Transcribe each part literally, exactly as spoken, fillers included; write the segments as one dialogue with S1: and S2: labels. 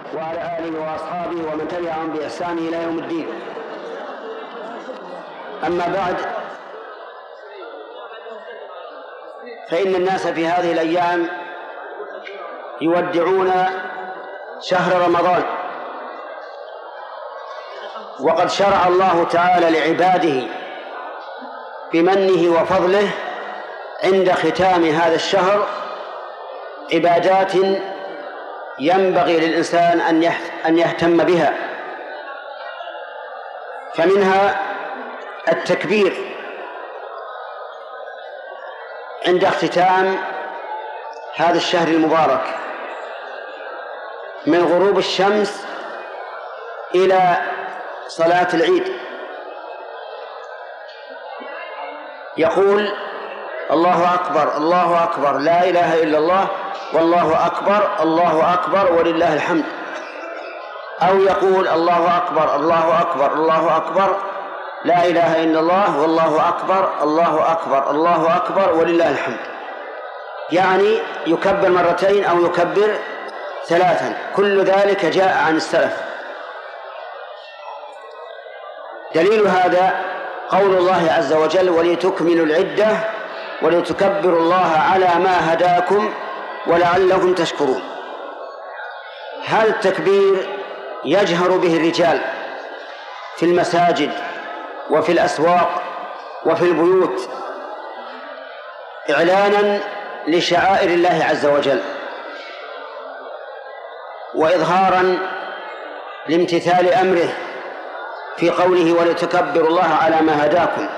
S1: وعلى آله وأصحابه ومن تبعهم بإحسان إلى يوم الدين. أما بعد، فإن الناس في هذه الأيام يودعون شهر رمضان، وقد شرع الله تعالى لعباده بمنه وفضله عند ختام هذا الشهر عبادات ينبغي للإنسان أن يهتم بها، فمنها التكبير عند اختتام هذا الشهر المبارك من غروب الشمس إلى صلاة العيد. يقول: الله أكبر الله أكبر لا إله إلا الله والله أكبر الله أكبر ولله الحمد، أو يقول: الله أكبر الله أكبر الله أكبر لا إله إلا الله والله أكبر الله أكبر الله أكبر ولله الحمد، يعني يكبر مرتين أو يكبر ثلاثا. كل ذلك جاء عن السلف. دليل هذا قول الله عز وجل: ولتكملوا العدة ولتكبروا الله على ما هداكم ولعلكم تشكرون. هذا التكبير يجهر به الرجال في المساجد وفي الأسواق وفي البيوت إعلانا لشعائر الله عز وجل، وإظهارا لامتثال أمره في قوله: ولتكبروا الله على ما هداكم.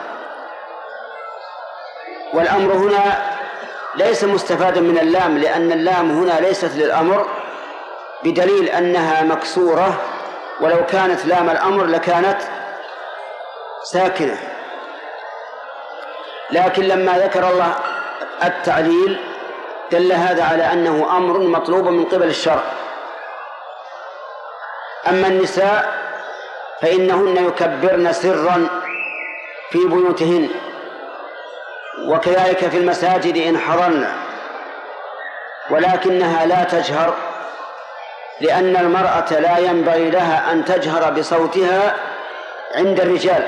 S1: والأمر هنا ليس مستفادا من اللام، لأن اللام هنا ليست للأمر، بدليل أنها مكسورة، ولو كانت لام الأمر لكانت ساكنة. لكن لما ذكر الله التعليل دل هذا على أنه أمر مطلوب من قبل الشرع. أما النساء فإنهن يكبرن سرا في بيوتهن، وكذلك في المساجد إن حضرن، ولكنها لا تجهر، لأن المرأة لا ينبغي لها أن تجهر بصوتها عند الرجال.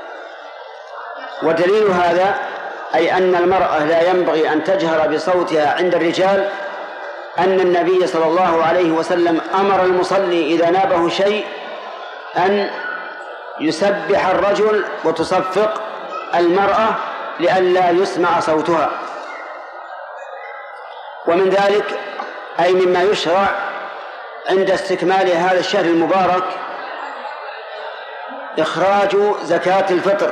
S1: ودليل هذا أي أن المرأة لا ينبغي أن تجهر بصوتها عند الرجال أن النبي صلى الله عليه وسلم أمر المصلي إذا نابه شيء أن يسبح الرجل وتصفق المرأة لئلا يسمع صوتها. ومن ذلك أي مما يشرع عند استكمال هذا الشهر المبارك إخراج زكاة الفطر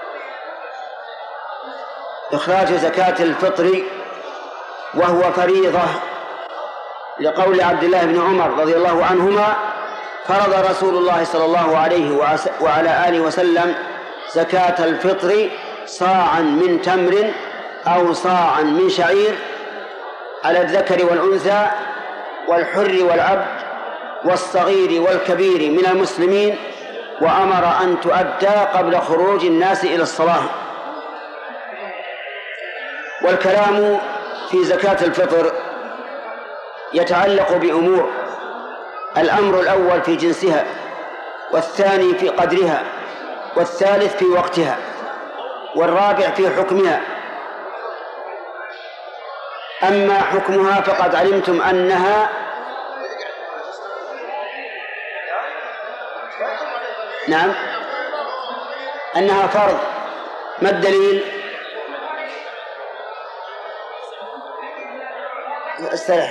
S1: إخراج زكاة الفطر وهو فريضة، لقول عبد الله بن عمر رضي الله عنهما: فرض رسول الله صلى الله عليه وعلى آله وسلم زكاة الفطر صاعا من تمر أو صاعا من شعير على الذكر والأنثى والحر والعبد والصغير والكبير من المسلمين، وأمر أن تؤدى قبل خروج الناس إلى الصلاة. والكلام في زكاة الفطر يتعلق بأمور: الأمر الأول في جنسها، والثاني في قدرها، والثالث في وقتها، والرابع في حكمها. أما حكمها فقد علمتم أنها نعم أنها فرض. ما الدليل؟ استرح.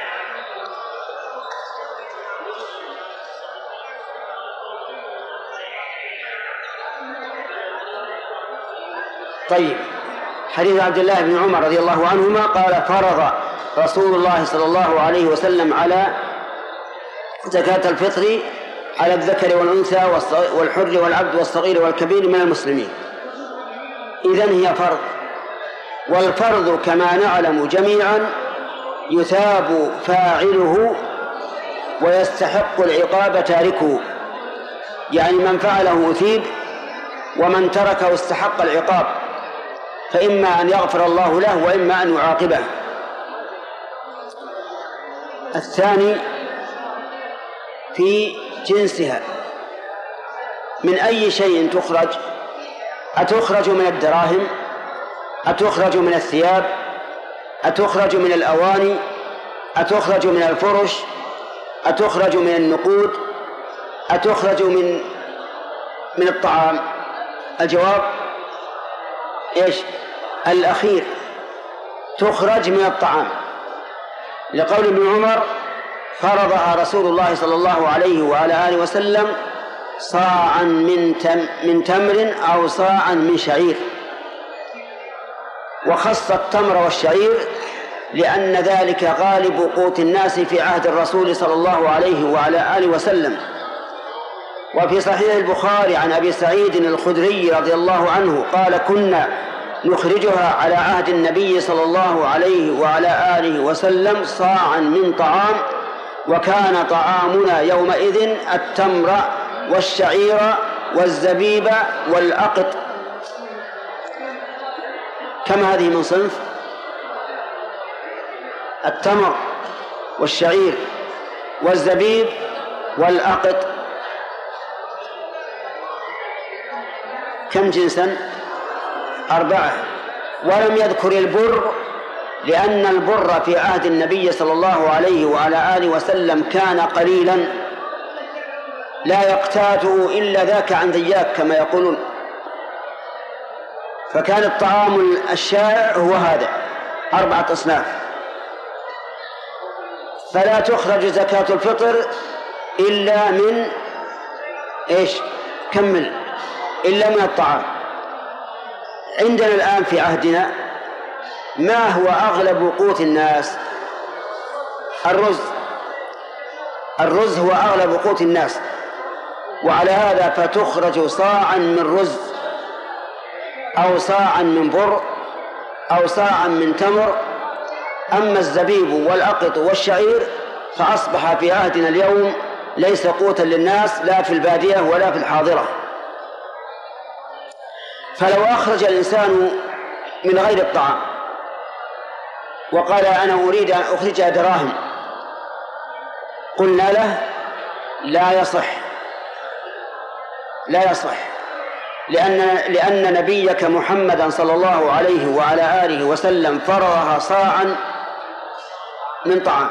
S1: طيب، حديث عبد الله بن عمر رضي الله عنهما قال: فرض رسول الله صلى الله عليه وسلم على زكاة الفطر على الذكر والأنثى والحر والعبد والصغير والكبير من المسلمين. إذن هي فرض، والفرض كما نعلم جميعا يثاب فاعله ويستحق العقاب تاركه، يعني من فعله أثيب ومن تركه استحق العقاب، فإما أن يغفر الله له وإما أن يعاقبه. الثاني في جنسها. من أي شيء تخرج؟ أتخرج من الدراهم؟ أتخرج من الثياب؟ أتخرج من الأواني؟ أتخرج من الفرش؟ أتخرج من النقود؟ أتخرج من من الطعام؟ الجواب إيش؟ الأخير، تخرج من الطعام، لقول ابن عمر: فرضها رسول الله صلى الله عليه وعلى آله وسلم صاعا من تم من تمر أو صاعا من شعير. وخص التمر والشعير لأن ذلك غالب قوت الناس في عهد الرسول صلى الله عليه وعلى آله وسلم. وفي صحيح البخاري عن أبي سعيد الخدري رضي الله عنه قال: كنا نخرجها على عهد النبي صلى الله عليه وعلى آله وسلم صاعا من طعام، وكان طعامنا يومئذ التمر والشعير والزبيب والأقط. كم هذه من صنف؟ التمر والشعير والزبيب والأقط. كم جنسا؟ أربعة. ولم يذكر البر، لأن البر في عهد النبي صلى الله عليه وعلى آله وسلم كان قليلا لا يقتاته إلا ذاك عن ذياك كما يقولون، فكان الطعام الشائع هو هذا، أربعة أصناف. فلا تخرج زكاة الفطر إلا من إيش؟ كمل. إلا من الطعام. عندنا الآن في عهدنا ما هو أغلب قوت الناس؟ الرز. الرز هو أغلب قوت الناس، وعلى هذا فتخرج صاعا من رز أو صاعا من بر أو صاعا من تمر. أما الزبيب والأقط والشعير فأصبح في عهدنا اليوم ليس قوتا للناس لا في البادية ولا في الحاضرة. فلو أخرج الإنسان من غير الطعام وقال: أنا أريد أن أخرج دراهم، قلنا له: لا يصح، لا يصح، لأن لأن نبيك محمدا صلى الله عليه وعلى آله وسلم فرضها صاعا من طعام.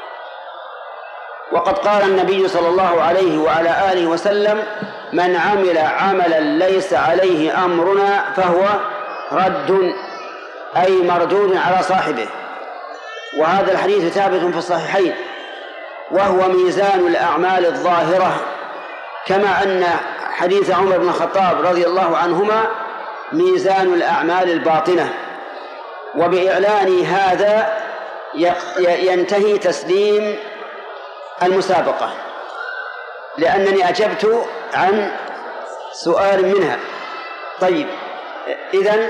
S1: وقد قال النبي صلى الله عليه وعلى آله وسلم: من عمل عملا ليس عليه أمرنا فهو رد، أي مردود على صاحبه. وهذا الحديث ثابت في الصحيحين، وهو ميزان الأعمال الظاهرة، كما أن حديث عمر بن الخطاب رضي الله عنهما ميزان الأعمال الباطنة. وبإعلان هذا ينتهي تسليم المسابقة، لأنني أجبت عن سؤال منها. طيب، إذن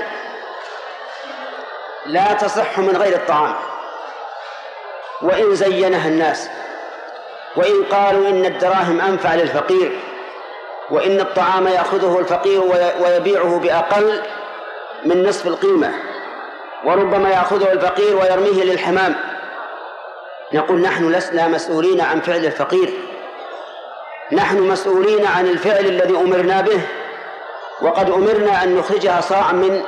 S1: لا تصح من غير الطعام، وإن زينها الناس، وإن قالوا إن الدراهم أنفع للفقير، وإن الطعام يأخذه الفقير ويبيعه بأقل من نصف القيمة، وربما يأخذه الفقير ويرميه للحمام. نقول: نحن لسنا مسؤولين عن فعل الفقير، نحن مسؤولين عن الفعل الذي أمرنا به، وقد أمرنا أن نخرجها صاعا من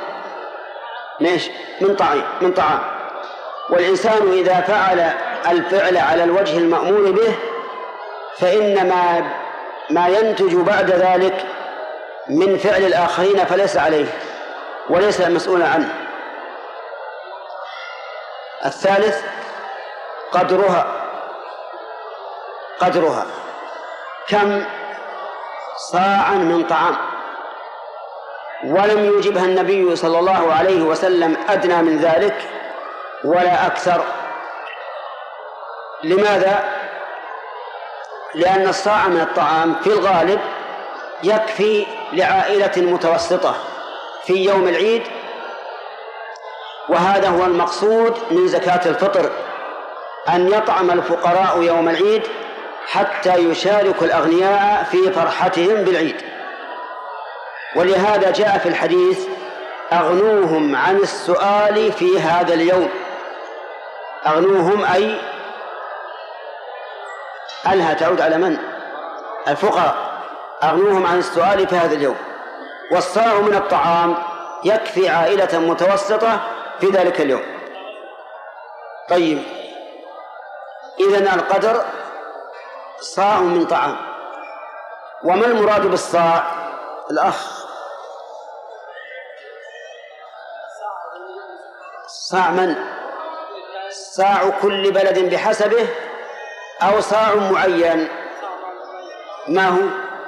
S1: من طعام من طعام. والإنسان إذا فعل الفعل على الوجه المأمور به فإن ما ما ينتج بعد ذلك من فعل الآخرين فليس عليه وليس مسؤولا عنه. الثالث قدرها. قدرها كم صاعا من طعام؟ ولم يوجبها النبي صلى الله عليه وسلم أدنى من ذلك ولا أكثر. لماذا؟ لأن الصاع من الطعام في الغالب يكفي لعائلة متوسطة في يوم العيد، وهذا هو المقصود من زكاة الفطر، أن يطعم الفقراء يوم العيد حتى يشارك الأغنياء في فرحتهم بالعيد. ولهذا جاء في الحديث: أغنوهم عن السؤال في هذا اليوم. أغنوهم أي أنها تعود على من؟ الفقراء، أغنوهم عن السؤال في هذا اليوم. والصاع من الطعام يكفي عائلة متوسطة في ذلك اليوم. طيب، إذن القدر صاع من طعام. وما المراد بالصاع؟ الأخ، صاع من؟ صاع كل بلد بحسبه أو صاع معين؟ ما هو؟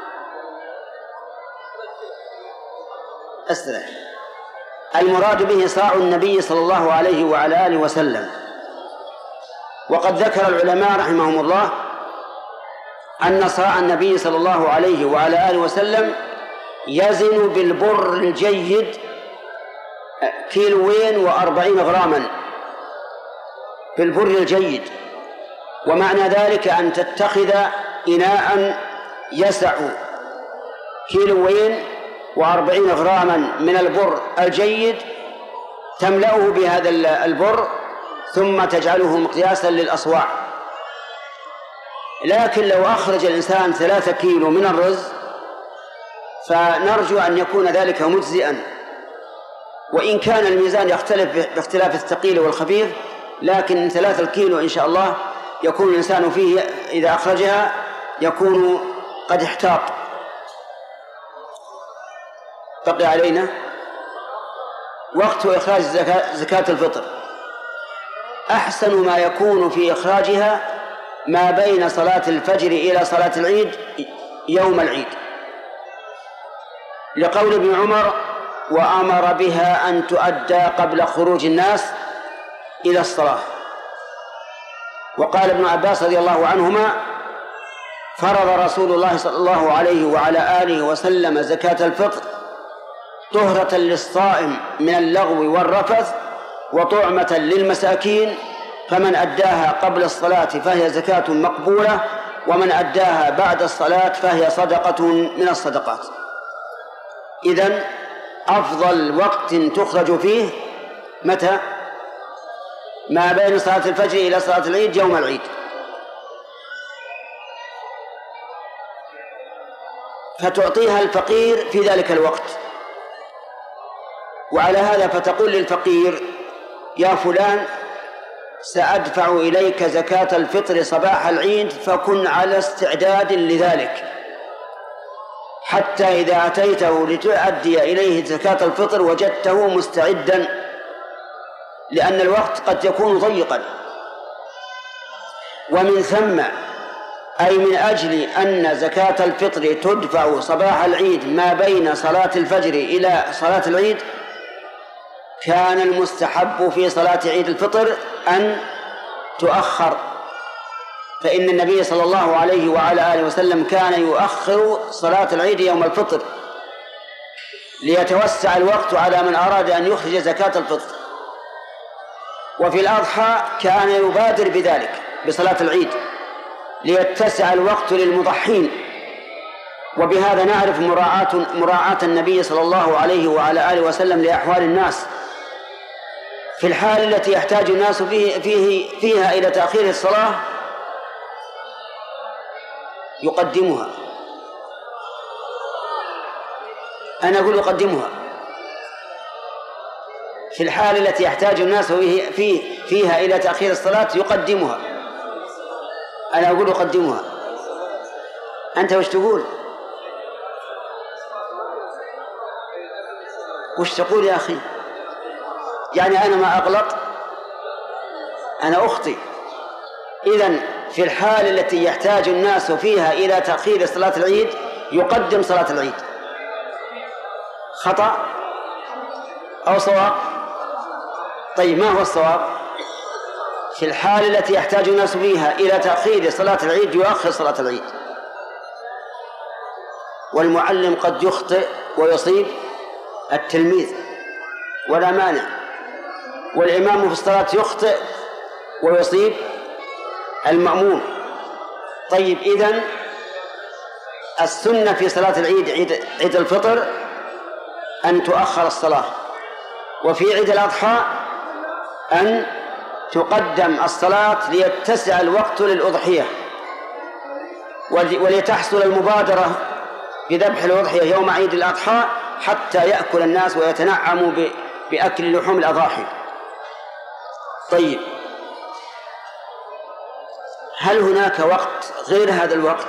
S1: أسرع. المراد به صاع النبي صلى الله عليه وعلى آله وسلم. وقد ذكر العلماء رحمهم الله أن صاع النبي صلى الله عليه وعلى آله وسلم يزن بالبر الجيد كيلوين وأربعين غراما بالبر الجيد. ومعنى ذلك أن تتخذ إناء يسع كيلوين وأربعين غراما من البر الجيد، تملأه بهذا البر ثم تجعله مقياسا للأصواع. لكن لو أخرج الإنسان ثلاثة كيلو من الرز فنرجو أن يكون ذلك مجزئا، وإن كان الميزان يختلف باختلاف الثقيل والخفيف، لكن ثلاثة الكيلو إن شاء الله يكون الإنسان فيه إذا أخرجها يكون قد احتاط. بقي علينا وقت إخراج زكاة الفطر. أحسن ما يكون في إخراجها ما بين صلاة الفجر إلى صلاة العيد يوم العيد، لقول ابن عمر: وأمر بها أن تؤدى قبل خروج الناس إلى الصلاة. وقال ابن عباس رضي الله عنهما: فرض رسول الله صلى الله عليه وعلى آله وسلم زكاة الفطر طهرة للصائم من اللغو والرفث وطعمة للمساكين، فمن أداها قبل الصلاة فهي زكاة مقبولة، ومن أداها بعد الصلاة فهي صدقة من الصدقات. إذن أفضل وقت تخرج فيه متى؟ ما بين صلاة الفجر إلى صلاة العيد يوم العيد. فتعطيها الفقير في ذلك الوقت. وعلى هذا فتقول للفقير: يا فلان، سأدفع إليك زكاة الفطر صباح العيد، فكن على استعداد لذلك، حتى إذا أتيته لتؤدي إليه زكاة الفطر وجدته مستعدا، لأن الوقت قد يكون ضيقا. ومن ثم أي من أجل أن زكاة الفطر تدفع صباح العيد ما بين صلاة الفجر إلى صلاة العيد، كان المستحب في صلاة عيد الفطر أن تؤخر، فإن النبي صلى الله عليه وعلى آله وسلم كان يؤخر صلاة العيد يوم الفطر ليتوسع الوقت على من أراد أن يخرج زكاة الفطر. وفي الأضحى كان يبادر بذلك بصلاة العيد ليتسع الوقت للمضحين. وبهذا نعرف مراعاة مراعاة النبي صلى الله عليه وعلى آله وسلم لأحوال الناس في الحال التي يحتاج الناس فيه فيه فيها إلى تأخير الصلاة يقدمها. أنا أقول يقدمها في الحال التي يحتاج الناس فيه فيها إلى تأخير الصلاة يقدمها. أنا أقول يقدمها. أنت وش تقول؟ وش تقول يا أخي؟ يعني أنا ما أغلط؟ أنا أخطئ. إذن في الحال التي يحتاج الناس فيها إلى تأخير صلاة العيد يقدم صلاة العيد. خطأ أو صواب؟ طيب، ما هو الصواب؟ في الحال التي يحتاج الناس فيها إلى تأخير صلاة العيد يؤخر صلاة العيد. والمعلم قد يخطئ ويصيب التلميذ ولا مانع، والإمام في الصلاة يخطئ ويصيب المأموم. طيب، إذن السنة في صلاة العيد عيد, عيد الفطر أن تؤخر الصلاة، وفي عيد الأضحى أن تقدم الصلاة ليتسع الوقت للأضحية. ولتحصل المبادرة بذبح الأضحية يوم عيد الأضحى حتى يأكل الناس ويتنعموا بأكل لحوم الأضاحي. طيب، هل هناك وقت غير هذا الوقت؟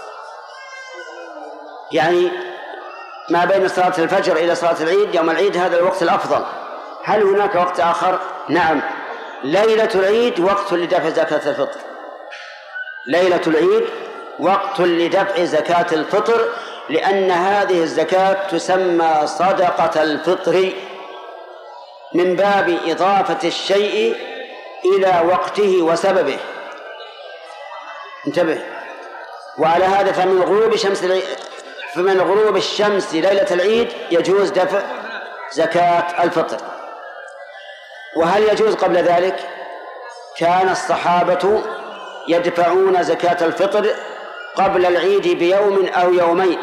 S1: يعني ما بين صلاة الفجر إلى صلاة العيد يوم العيد هذا الوقت الأفضل. هل هناك وقت آخر؟ نعم، ليلة العيد وقت لدفع زكاة الفطر. ليلة العيد وقت لدفع زكاة الفطر، لأن هذه الزكاة تسمى صدقة الفطر من باب إضافة الشيء إلى وقته وسببه. انتبه. وعلى هذا فمن غروب شمس فمن غروب الشمس ليلة العيد يجوز دفع زكاة الفطر. وهل يجوز قبل ذلك؟ كان الصحابة يدفعون زكاة الفطر قبل العيد بيوم أو يومين،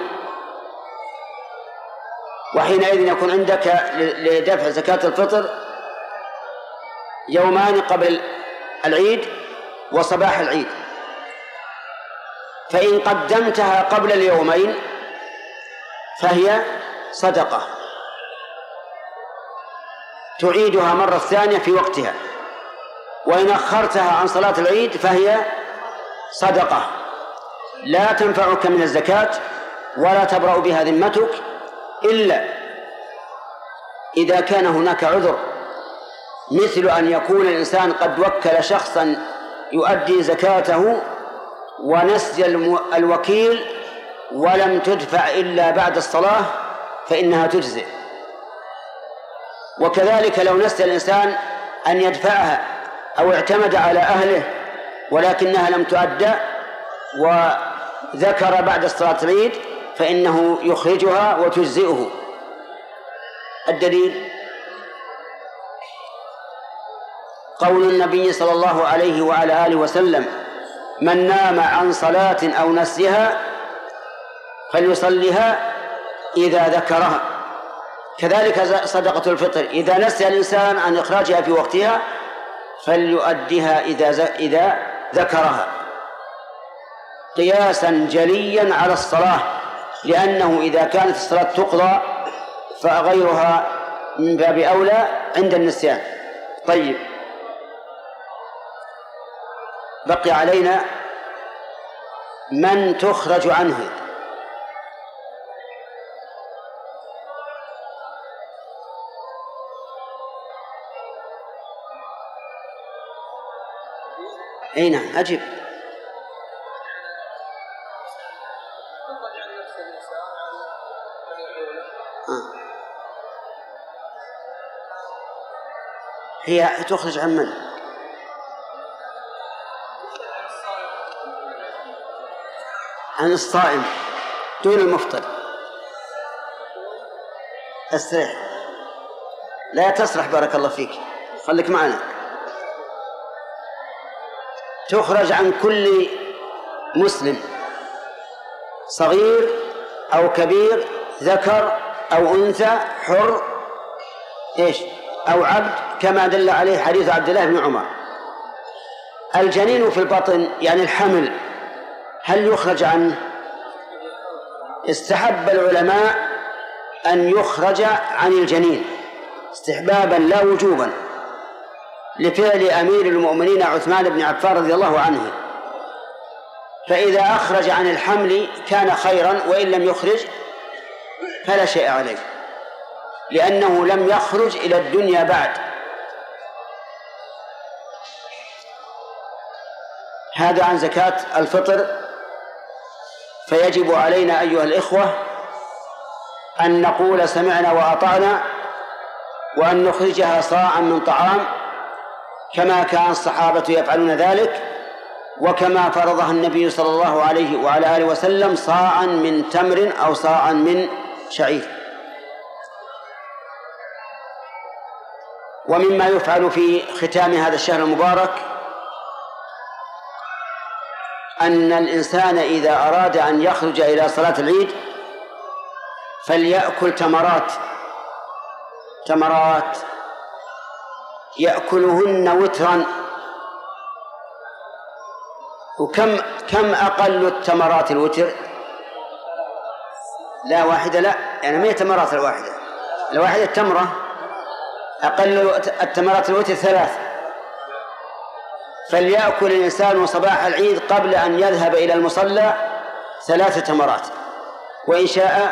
S1: وحينئذ يكون عندك لدفع زكاة الفطر يومان قبل العيد وصباح العيد، فإن قدمتها قبل اليومين فهي صدقة تعيدها مرة ثانية في وقتها، وإن أخرتها عن صلاة العيد فهي صدقة لا تنفعك من الزكاة ولا تبرأ بها ذمتك إلا إذا كان هناك عذر، مثل أن يكون الإنسان قد وكل شخصا يؤدي زكاته ونسي الوكيل ولم تدفع إلا بعد الصلاة فإنها تجزئ. وكذلك لو نسي الإنسان أن يدفعها أو اعتمد على أهله ولكنها لم تؤدى وذكر بعد صلاة العيد فإنه يخرجها وتجزئه. الدليل قول النبي صلى الله عليه وعلى آله وسلم: من نام عن صلاة أو نسيها فليصلها إذا ذكرها. كذلك صدقة الفطر إذا نسي الإنسان عن إخراجها في وقتها فليؤديها إذا إذا ذكرها، قياسا جليا على الصلاة، لأنه إذا كانت الصلاة تقضى فغيرها من باب أولى عند النسيان. طيب، بقي علينا من تخرج عنه. أي نعم، أجب. آه. هي تخرج عن من؟ عن الصائم دون المفطر. استريح، لا تسرح، بارك الله فيك، خليك معنا. تخرج عن كل مسلم صغير أو كبير، ذكر أو أنثى، حر إيش أو عبد، كما دل عليه حديث عبد الله بن عمر. الجنين في البطن يعني الحمل، هل يخرج عنه؟ استحب العلماء أن يخرج عن الجنين استحبابا لا وجوبا، لفعل أمير المؤمنين عثمان بن عفان رضي الله عنه، فإذا أخرج عن الحمل كان خيرا، وإن لم يخرج فلا شيء عليه، لأنه لم يخرج إلى الدنيا بعد. هذا عن زكاة الفطر. فيجب علينا أيها الإخوة أن نقول سمعنا وأطعنا، وأن نخرجها صاعا من طعام كما كان الصحابة يفعلون ذلك، وكما فرضها النبي صلى الله عليه وعلى آله وسلم صاعا من تمر أو صاعا من شعير. ومما يفعل في ختام هذا الشهر المبارك أن الإنسان إذا أراد أن يخرج إلى صلاة العيد فليأكل تمرات تمرات يأكلهن وترا، وكم كم أقل التمرات الوتر؟ لا واحدة، لا يعني ما هي تمرات الواحدة، الواحدة التمرة. أقل التمرات الوتر ثلاث. فليأكل الإنسان صباح العيد قبل أن يذهب إلى المصلى ثلاث تمرات، وإن شاء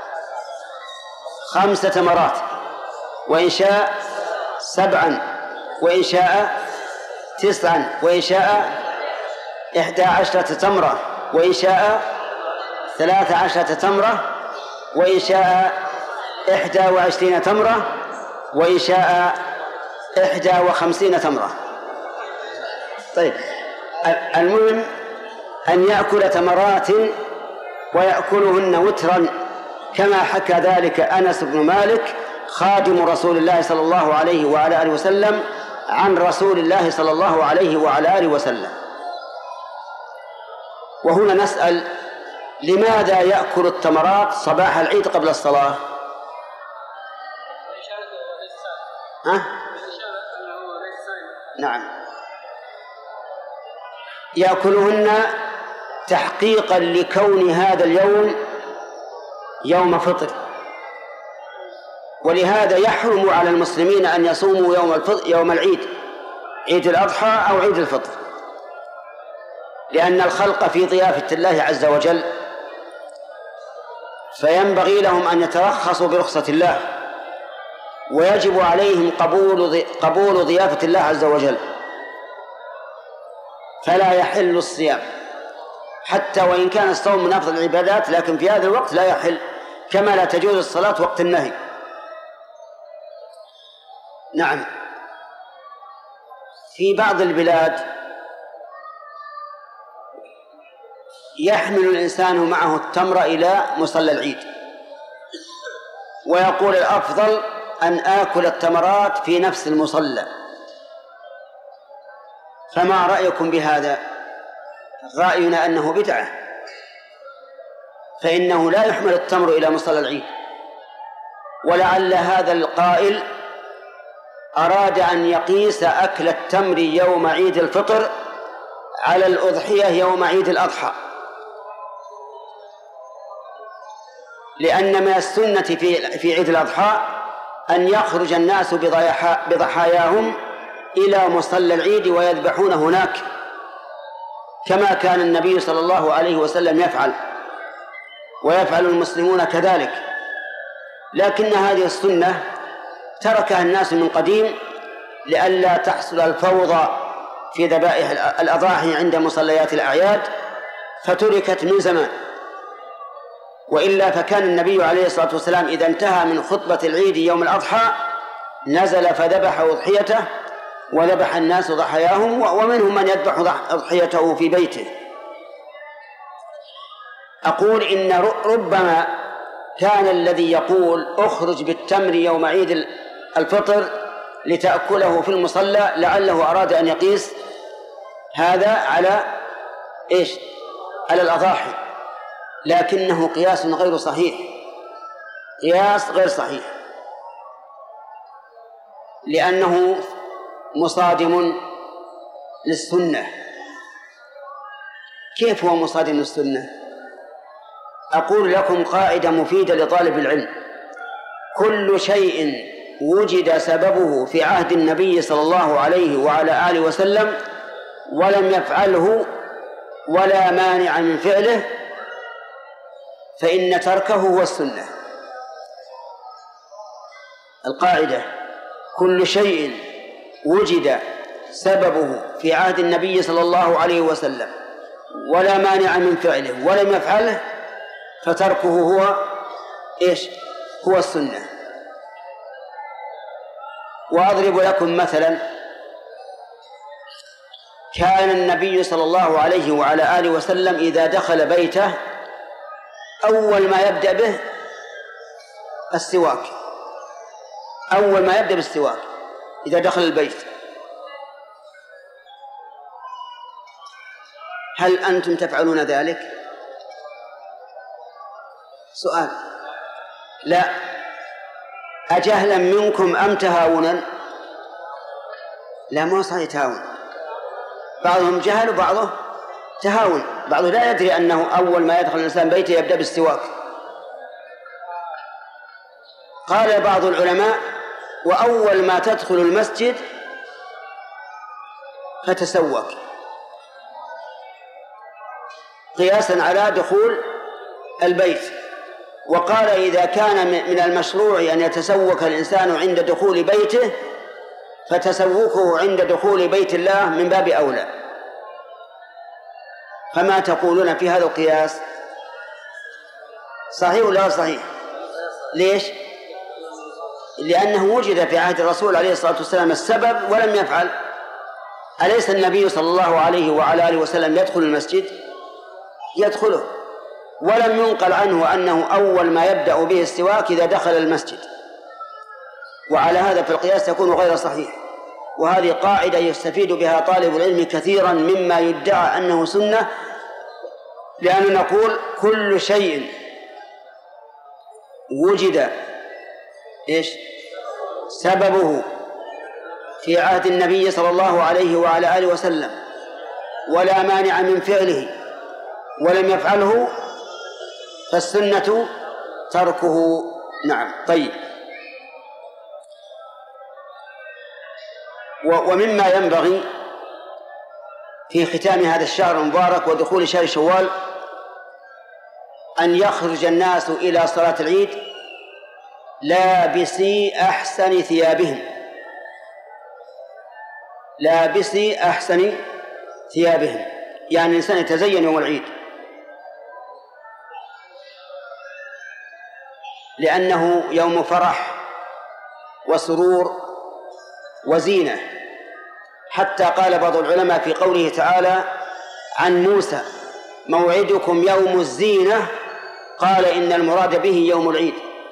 S1: خمس تمرات، وإن شاء سبعا، وإن شاء تسعا، وإن شاء إحدى عشرة تمرة، وإن شاء ثلاث عشرة تمرة، وإن شاء إحدى وعشرين تمرة، وإن شاء إحدى وخمسين تمرة. طيب، المهم أن يأكل تمرات ويأكلهن وترا، كما حكى ذلك أنس بن مالك خادم رسول الله صلى الله عليه وعلى آله وسلم عن رسول الله صلى الله عليه وعلى آله وسلم. وهنا نسأل: لماذا يأكل التمرات صباح العيد قبل الصلاة؟ ها؟ نعم، يأكلهن تحقيقا لكون هذا اليوم يوم فطر، ولهذا يحرم على المسلمين أن يصوموا يوم الفطر يوم العيد، عيد الأضحى أو عيد الفطر، لأن الخلق في ضيافة الله عز وجل، فينبغي لهم أن يترخصوا برخصة الله، ويجب عليهم قبول قبول ضيافة الله عز وجل، فلا يحل الصيام حتى وإن كان الصوم من أفضل العبادات، لكن في هذا الوقت لا يحل، كما لا تجوز الصلاة وقت النهي. نعم، في بعض البلاد يحمل الإنسان معه التمر إلى مصلى العيد، ويقول الأفضل أن آكل التمرات في نفس المصلى. فما رأيكم بهذا؟ رأينا أنه بدعة، فإنه لا يحمل التمر إلى مصلى العيد، ولعل هذا القائل أراد أن يقيس أكل التمر يوم عيد الفطر على الأضحية يوم عيد الأضحى، لأن من السنة في في عيد الأضحى أن يخرج الناس بضحاياهم إلى مصلى العيد ويذبحون هناك، كما كان النبي صلى الله عليه وسلم يفعل، ويفعل المسلمون كذلك. لكن هذه السنة تركها الناس من قديم لئلا تحصل الفوضى في ذبائح الأضاحي عند مصليات الأعياد، فتركت من زمان. وإلا فكان النبي عليه الصلاة والسلام إذا انتهى من خطبة العيد يوم الأضحى نزل فذبح أضحيته، وذبح الناس ضحاياهم، ومنهم من يذبح أضحيته في بيته. أقول إن ربما كان الذي يقول أخرج بالتمر يوم عيد الفطر لتأكله في المصلى لعله أراد أن يقيس هذا على إيش؟ على الأضاحي، لكنه قياس غير صحيح، قياس غير صحيح، لأنه مصادم للسنة. كيف هو مصادم للسنة؟ أقول لكم قاعدة مفيدة لطالب العلم: كل شيء وجد سببه في عهد النبي صلى الله عليه وعلى آله وسلم ولم يفعله ولا مانع من فعله فإن تركه هو السنة. القاعدة: كل شيء وجد سببه في عهد النبي صلى الله عليه وسلم ولا مانع من فعله ولم يفعله فتركه هو إيش؟ هو السنة. وأضرب لكم مثلا: كان النبي صلى الله عليه وعلى آله وسلم إذا دخل بيته أول ما يبدأ به السواك، أول ما يبدأ بالسواك إذا دخل البيت. هل أنتم تفعلون ذلك؟ سؤال. لا. أجهلا منكم أم تهاونا؟ لا، ما صحيح تهاون، بعضهم جهل وبعضه تهاون، بعضه لا يدري أنه أول ما يدخل الإنسان بيته يبدأ بالسواك. قال بعض العلماء: وأول ما تدخل المسجد فتسوك، قياسا على دخول البيت. وقال: إذا كان من المشروع أن يتسوك الإنسان عند دخول بيته فتسوكه عند دخول بيت الله من باب أولى. فما تقولون في هذا القياس؟ صحيح ولا صحيح؟ ليش؟ لأنه وجد في عهد الرسول عليه الصلاة والسلام السبب ولم يفعل. أليس النبي صلى الله عليه وعلى آله وسلم يدخل المسجد؟ يدخله، ولم ينقل عنه أنه أول ما يبدأ به السواك إذا دخل المسجد. وعلى هذا في القياس يكون غير صحيح. وهذه قاعدة يستفيد بها طالب العلم كثيرا مما يدعى أنه سنة، لأننا نقول كل شيء وجد إيش سببه في عهد النبي صلى الله عليه وعلى آله وسلم ولا مانع من فعله ولم يفعله فالسنة تركه. نعم. طيب. ومما ينبغي في ختام هذا الشهر المبارك ودخول شهر شوال أن يخرج الناس إلى صلاة العيد لابسي أحسن ثيابهم، لابسي أحسن ثيابهم، يعني الإنسان يتزين يوم العيد، لأنه يوم فرح وسرور وزينة. حتى قال بعض العلماء في قوله تعالى عن موسى: موعدكم يوم الزينة، قال إن المراد به يوم العيد.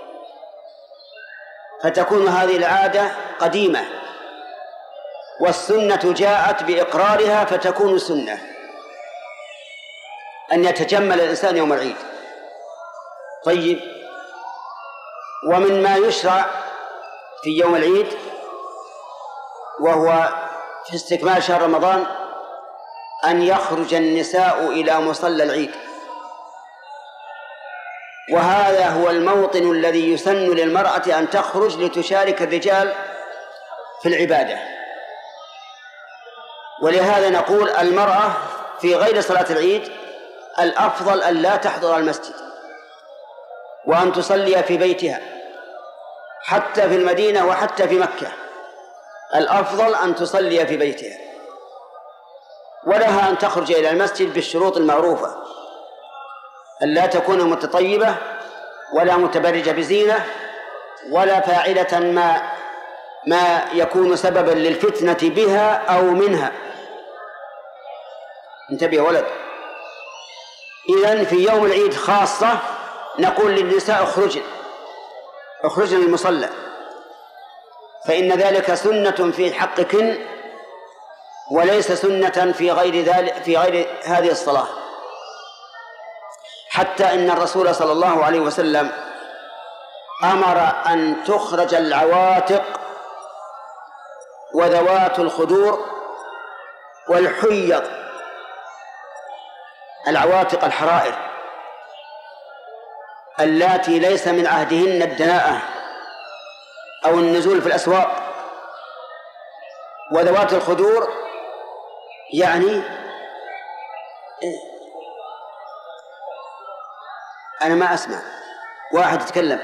S1: فتكون هذه العادة قديمة، والسنة جاءت بإقرارها فتكون سنة أن يتجمل الإنسان يوم العيد. طيب. ومن ما يشرع في يوم العيد وهو في استكمال شهر رمضان أن يخرج النساء إلى مصلى العيد، وهذا هو الموطن الذي يسن للمرأة أن تخرج لتشارك الرجال في العبادة. ولهذا نقول المرأة في غير صلاة العيد الأفضل أن لا تحضر المسجد وأن تصلي في بيتها، حتى في المدينة وحتى في مكة الأفضل أن تصلي في بيتها، ولها أن تخرج إلى المسجد بالشروط المعروفة: أن لا تكون متطيبة ولا متبرجة بزينة ولا فاعلة ما ما يكون سببا للفتنة بها أو منها. انتبه يا ولد. إذن في يوم العيد خاصة نقول للنساء اخرجن اخرجن المصلى، فإن ذلك سنة في حقكن وليس سنة في غير ذلك في غير هذه الصلاة. حتى إن الرسول صلى الله عليه وسلم أمر أن تخرج العواتق وذوات الخدور والحيض. العواتق الحرائر اللاتي ليس من عهدهن الدناءة أو النزول في الأسواق، وذوات الخدور يعني أنا ما أسمع واحد يتكلم.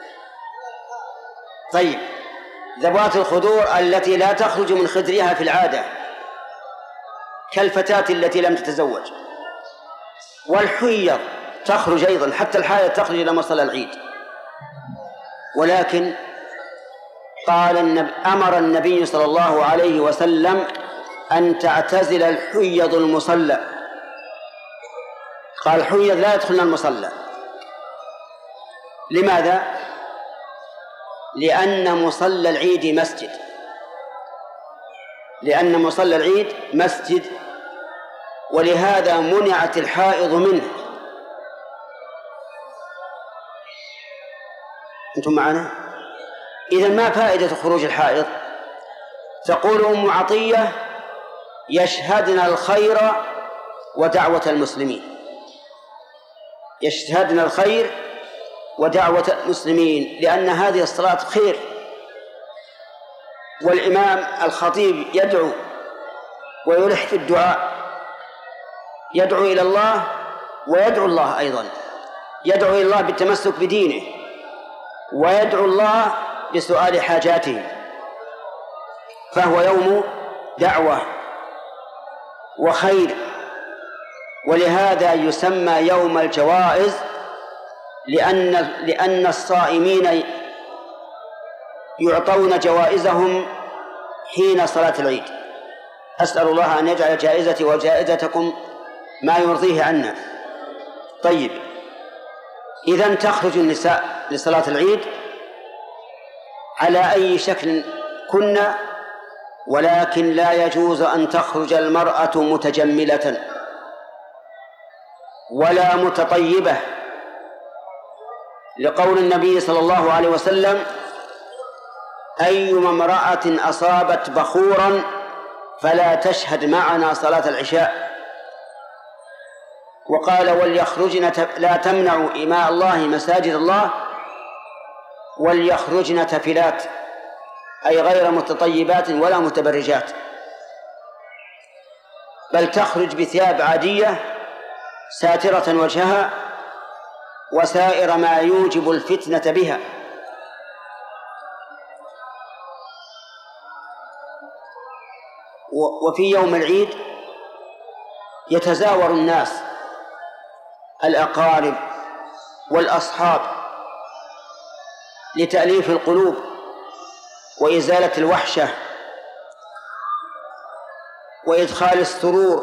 S1: طيب. ذوات الخدور التي لا تخرج من خدرها في العادة كالفتاة التي لم تتزوج، والحيض تخرج أيضا، حتى الحائض تخرج إلى مصلى العيد. ولكن قال النبي أمر النبي صلى الله عليه وسلم أن تعتزل الحيض المصلى. قال الحيض لا يدخلن المصلى. لماذا؟ لأن مصلى العيد مسجد لأن مصلى العيد مسجد ولهذا منعت الحائض منه. أنتم معنا؟ إذن ما فائدة خروج الحائض؟ تقول أم عطية: يشهدن الخير ودعوة المسلمين، يشهدن الخير ودعوة المسلمين، لأن هذه الصلاة خير. والإمام الخطيب يدعو ويلح في الدعاء، يدعو إلى الله ويدعو الله أيضا، يدعو إلى الله بالتمسك بدينه، ويدعو الله بسؤال حاجاته، فهو يوم دعوة وخير. ولهذا يسمى يوم الجوائز، لأن لأن الصائمين يعطون جوائزهم حين صلاة العيد. أسأل الله أن يجعل جائزتي وجائزتكم ما يرضيه عنا. طيب، إذن تخرج النساء لصلاة العيد على أي شكل كنا، ولكن لا يجوز أن تخرج المرأة متجملة ولا متطيبة، لقول النبي صلى الله عليه وسلم: أيما امرأة أصابت بخورا فلا تشهد معنا صلاة العشاء. وقال: وليخرجن لا تمنعوا إماء الله مساجد الله وليخرجن تفلات، أي غير متطيبات ولا متبرجات، بل تخرج بثياب عادية ساترة وجهها وسائر ما يوجب الفتنة بها. وفي يوم العيد يتزاور الناس، الأقارب والأصحاب، لتأليف القلوب وإزالة الوحشة وإدخال السرور.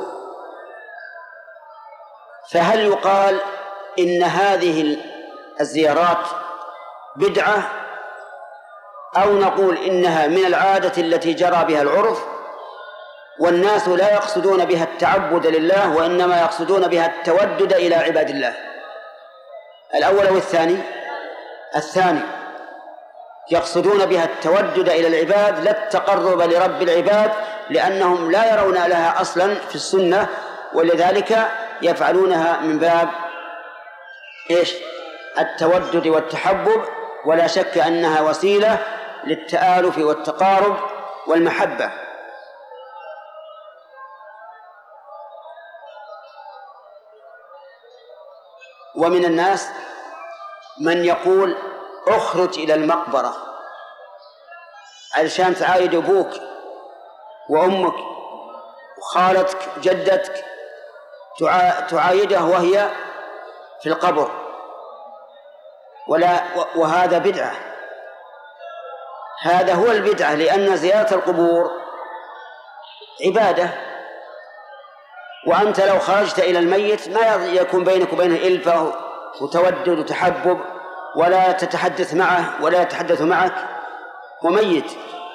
S1: فهل يقال إن هذه الزيارات بدعة، أو نقول إنها من العادة التي جرى بها العرف، والناس لا يقصدون بها التعبد لله وإنما يقصدون بها التودد إلى عباد الله؟ الأول والثاني؟ الثاني، يقصدون بها التودد إلى العباد لا التقرب لرب العباد، لأنهم لا يرون لها أصلا في السنة، ولذلك يفعلونها من باب إيش؟ التودد والتحبب، ولا شك أنها وسيلة للتآلف والتقارب والمحبة. ومن الناس من يقول: اخرج إلى المقبرة علشان تعايد أبوك وأمك وخالتك جدتك، تعايده وهي في القبر، ولا وهذا بدعة. هذا هو البدعة، لأن زيارة القبور عبادة، وأنت لو خرجت إلى الميت ما يكون بينك وبينه إلفة وتودد وتحبب، ولا تتحدث معه ولا يتحدث معك، وميت.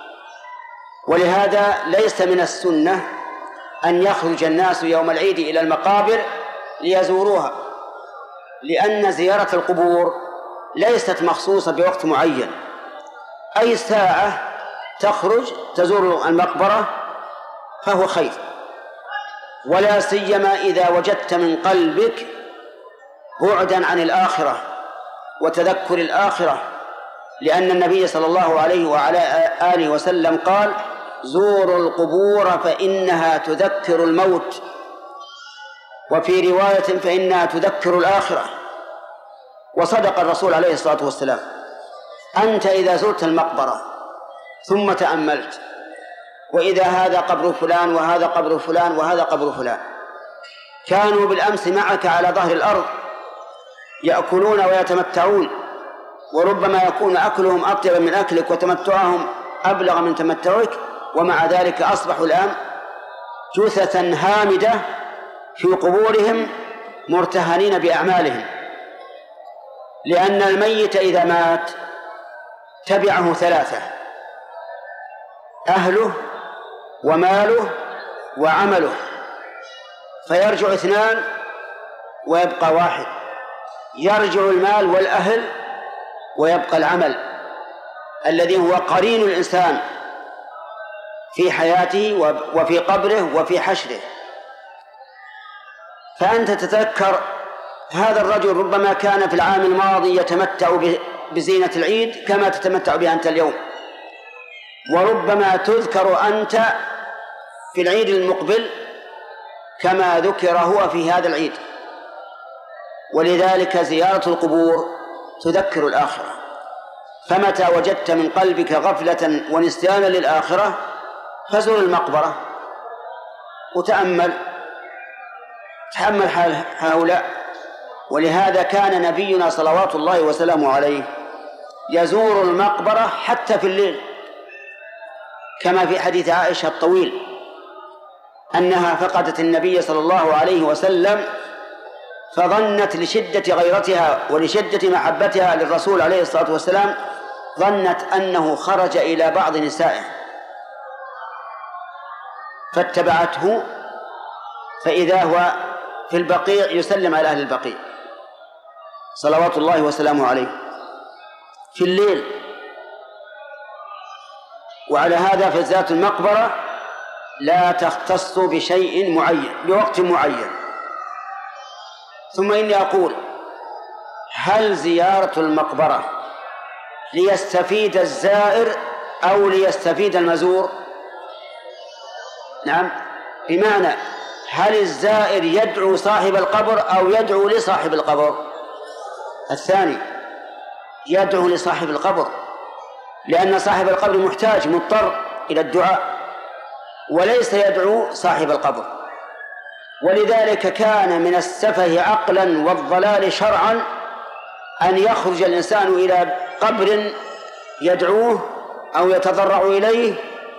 S1: ولهذا ليس من السنة أن يخرج الناس يوم العيد إلى المقابر ليزوروها، لأن زيارة القبور ليست مخصوصة بوقت معين، أي ساعة تخرج تزور المقبرة فهو خير، ولا سيما إذا وجدت من قلبك بعدا عن الآخرة وتذكر الآخرة، لأن النبي صلى الله عليه وعلى آله وسلم قال: زوروا القبور فإنها تذكر الموت، وفي رواية فإنها تذكر الآخرة. وصدق الرسول عليه الصلاة والسلام. أنت إذا زرت المقبرة ثم تأملت، وإذا هذا قبر فلان وهذا قبر فلان وهذا قبر فلان، كانوا بالأمس معك على ظهر الأرض يأكلون ويتمتعون، وربما يكون أكلهم أطيب من أكلك وتمتعهم أبلغ من تمتعك، ومع ذلك أصبحوا الآن جثثا هامدة في قبورهم مرتهنين بأعمالهم. لأن الميت إذا مات تبعه ثلاثة: أهله وماله وعمله، فيرجع اثنان ويبقى واحد، يرجع المال والأهل ويبقى العمل الذي هو قرين الإنسان في حياته وفي قبره وفي حشره. فأنت تتذكر هذا الرجل ربما كان في العام الماضي يتمتع بزينة العيد كما تتمتع بها أنت اليوم، وربما تذكر أنت في العيد المقبل كما ذكر هو في هذا العيد. ولذلك زيارة القبور تذكر الآخرة، فمتى وجدت من قلبك غفلة ونسيانا للآخرة فزر المقبرة وتأمل تحمل حال هؤلاء. ولهذا كان نبينا صلوات الله وسلامه عليه يزور المقبرة حتى في الليل، كما في حديث عائشة الطويل أنها فقدت النبي صلى الله عليه وسلم فظنت لشدة غيرتها ولشدة محبتها للرسول عليه الصلاة والسلام ظنت أنه خرج إلى بعض نسائه فاتبعته، فإذا هو في البقيع يسلم على أهل البقيع صلوات الله وسلامه عليه في الليل. وعلى هذا فزيارة المقبرة لا تختص بشيء معين بوقت معين. ثم إني أقول: هل زيارة المقبرة ليستفيد الزائر أو ليستفيد المزور؟ نعم، بمعنى هل الزائر يدعو صاحب القبر أو يدعو لصاحب القبر؟ الثاني، يدعو لصاحب القبر، لأن صاحب القبر محتاج مضطر إلى الدعاء وليس يدعو صاحب القبر. ولذلك كان من السفه عقلا والضلال شرعا أن يخرج الإنسان إلى قبر يدعوه أو يتضرع إليه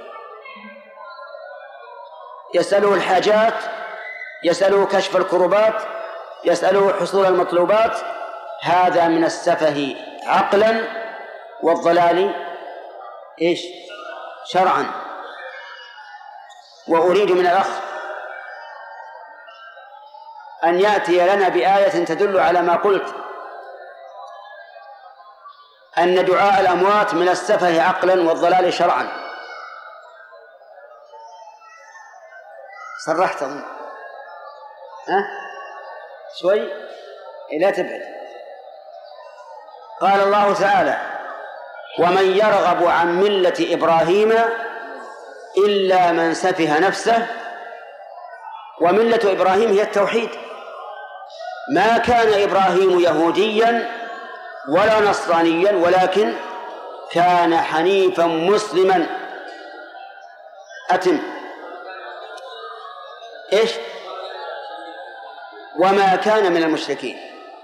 S1: يسأله الحاجات، يسأله كشف الكربات، يسأله حصول المطلوبات. هذا من السفه عقلا والضلال إيش؟ شرعا. وأريد من الأخ أن يأتي لنا بآية تدل على ما قلت، أن دعاء الأموات من السفه عقلا والضلال شرعا. صرحت أظن ها شوي لا تبعد. قال الله تعالى: ومن يرغب عن ملة إبراهيم إلا من سفه نفسه. وملة إبراهيم هي التوحيد. ما كان إبراهيم يهوديا ولا نصرانيا ولكن كان حنيفا مسلما. أتم إيش؟ وما كان من المشركين،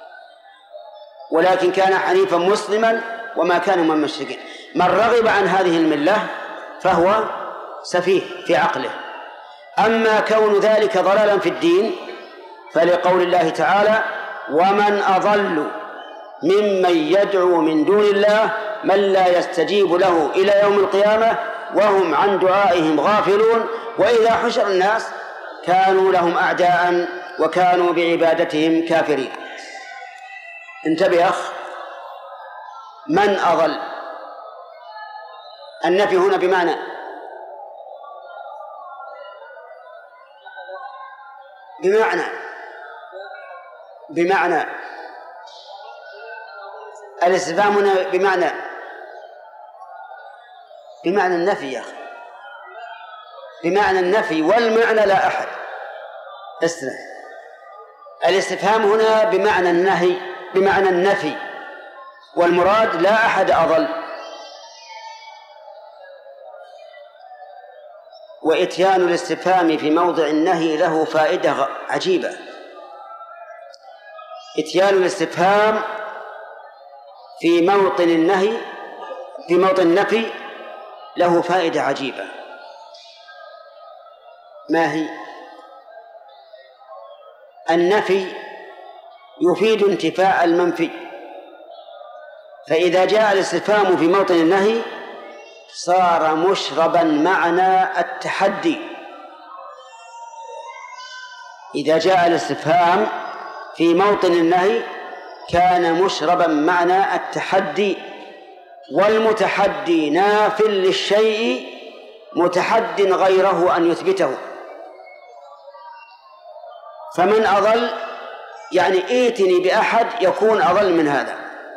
S1: ولكن كان حنيفا مسلما وما كان من المشركين. من رغب عن هذه الملة فهو سفيه في عقله. أما كون ذلك ضلالا في الدين فلقول الله تعالى: ومن أضل ممن يدعو من دون الله من لا يستجيب له إلى يوم القيامة وهم عن دعائهم غافلون وإذا حشر الناس كانوا لهم أعداء وكانوا بعبادتهم كافرين. انتبه أخ، من أضل، النفي هنا بمعنى بمعنى بمعنى الاستفهام هنا بمعنى بمعنى النفي يا أخي، بمعنى النفي والمعنى لا أحد. اسمع، الاستفهام هنا بمعنى النهي بمعنى النفي، والمراد لا أحد أضل. وإتيان الاستفهام في موضع النهي له فائدة عجيبة. إتيان الاستفهام في موطن النهي في موطن النفي له فائدة عجيبة. ما هي؟ النفي يفيد انتفاء المنفي، فإذا جاء الاستفهام في موطن النهي صار مشربا معنى التحدي. إذا جاء الاستفهام في موطن النهي كان مشربا معنى التحدي، والمتحدي ناف للشيء متحد غيره أن يثبته. فمن أضل يعني ائتني بأحد يكون أضل من هذا،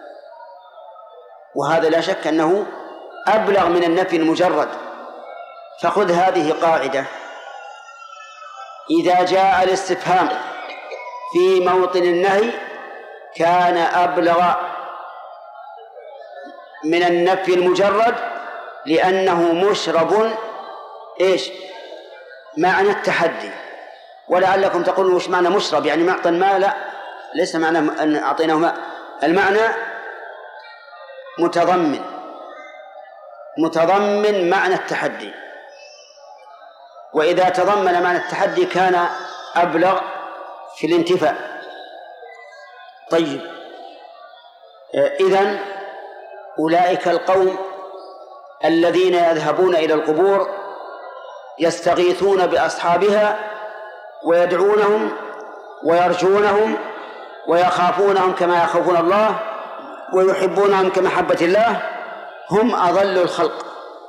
S1: وهذا لا شك أنه أبلغ من النفي المجرد. فخذ هذه قاعدة: إذا جاء الاستفهام في موطن النهي كان أبلغ من النفي المجرد، لأنه مشرب إيش؟ معنى التحدي. ولعلكم تقولون وش معنى مشرب؟ يعني معطى الماء؟ لا، ليس معنى أن أعطيناه ماء، المعنى متضمن متضمن معنى التحدي، وإذا تضمن معنى التحدي كان أبلغ في الانتفاء. طيب، إذن أولئك القوم الذين يذهبون إلى القبور يستغيثون بأصحابها ويدعونهم ويرجونهم ويخافونهم كما يخافون الله ويحبونهم كمحبة الله، هم أضل الخلق،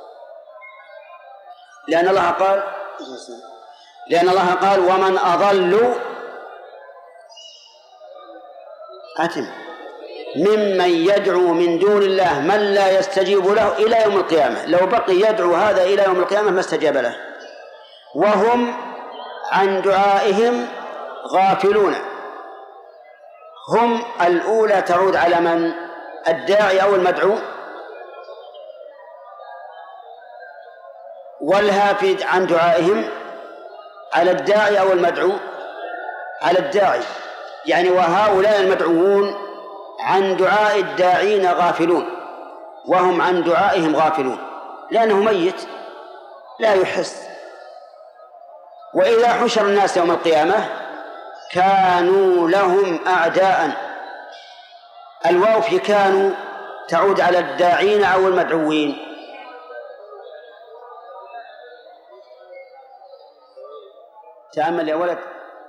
S1: لأن الله قال لأن الله قال ومن أضل أتم ممن يدعو من دون الله من لا يستجيب له إلى يوم القيامة. لو بقي يدعو هذا إلى يوم القيامة ما استجاب له، وهم عن دعائهم غافلون. هم الأولى تعود على من؟ الداعي أو المدعو، والهافد عن دعائهم على الداعي أو المدعو على الداعي. يعني وهؤلاء المدعوون عن دعاء الداعين غافلون، وهم عن دعائهم غافلون، لأنه ميت لا يحس. وإذا حشر الناس يوم القيامة كانوا لهم أعداء. الواو في كانوا تعود على الداعين أو المدعوين. تأمل يا ولد.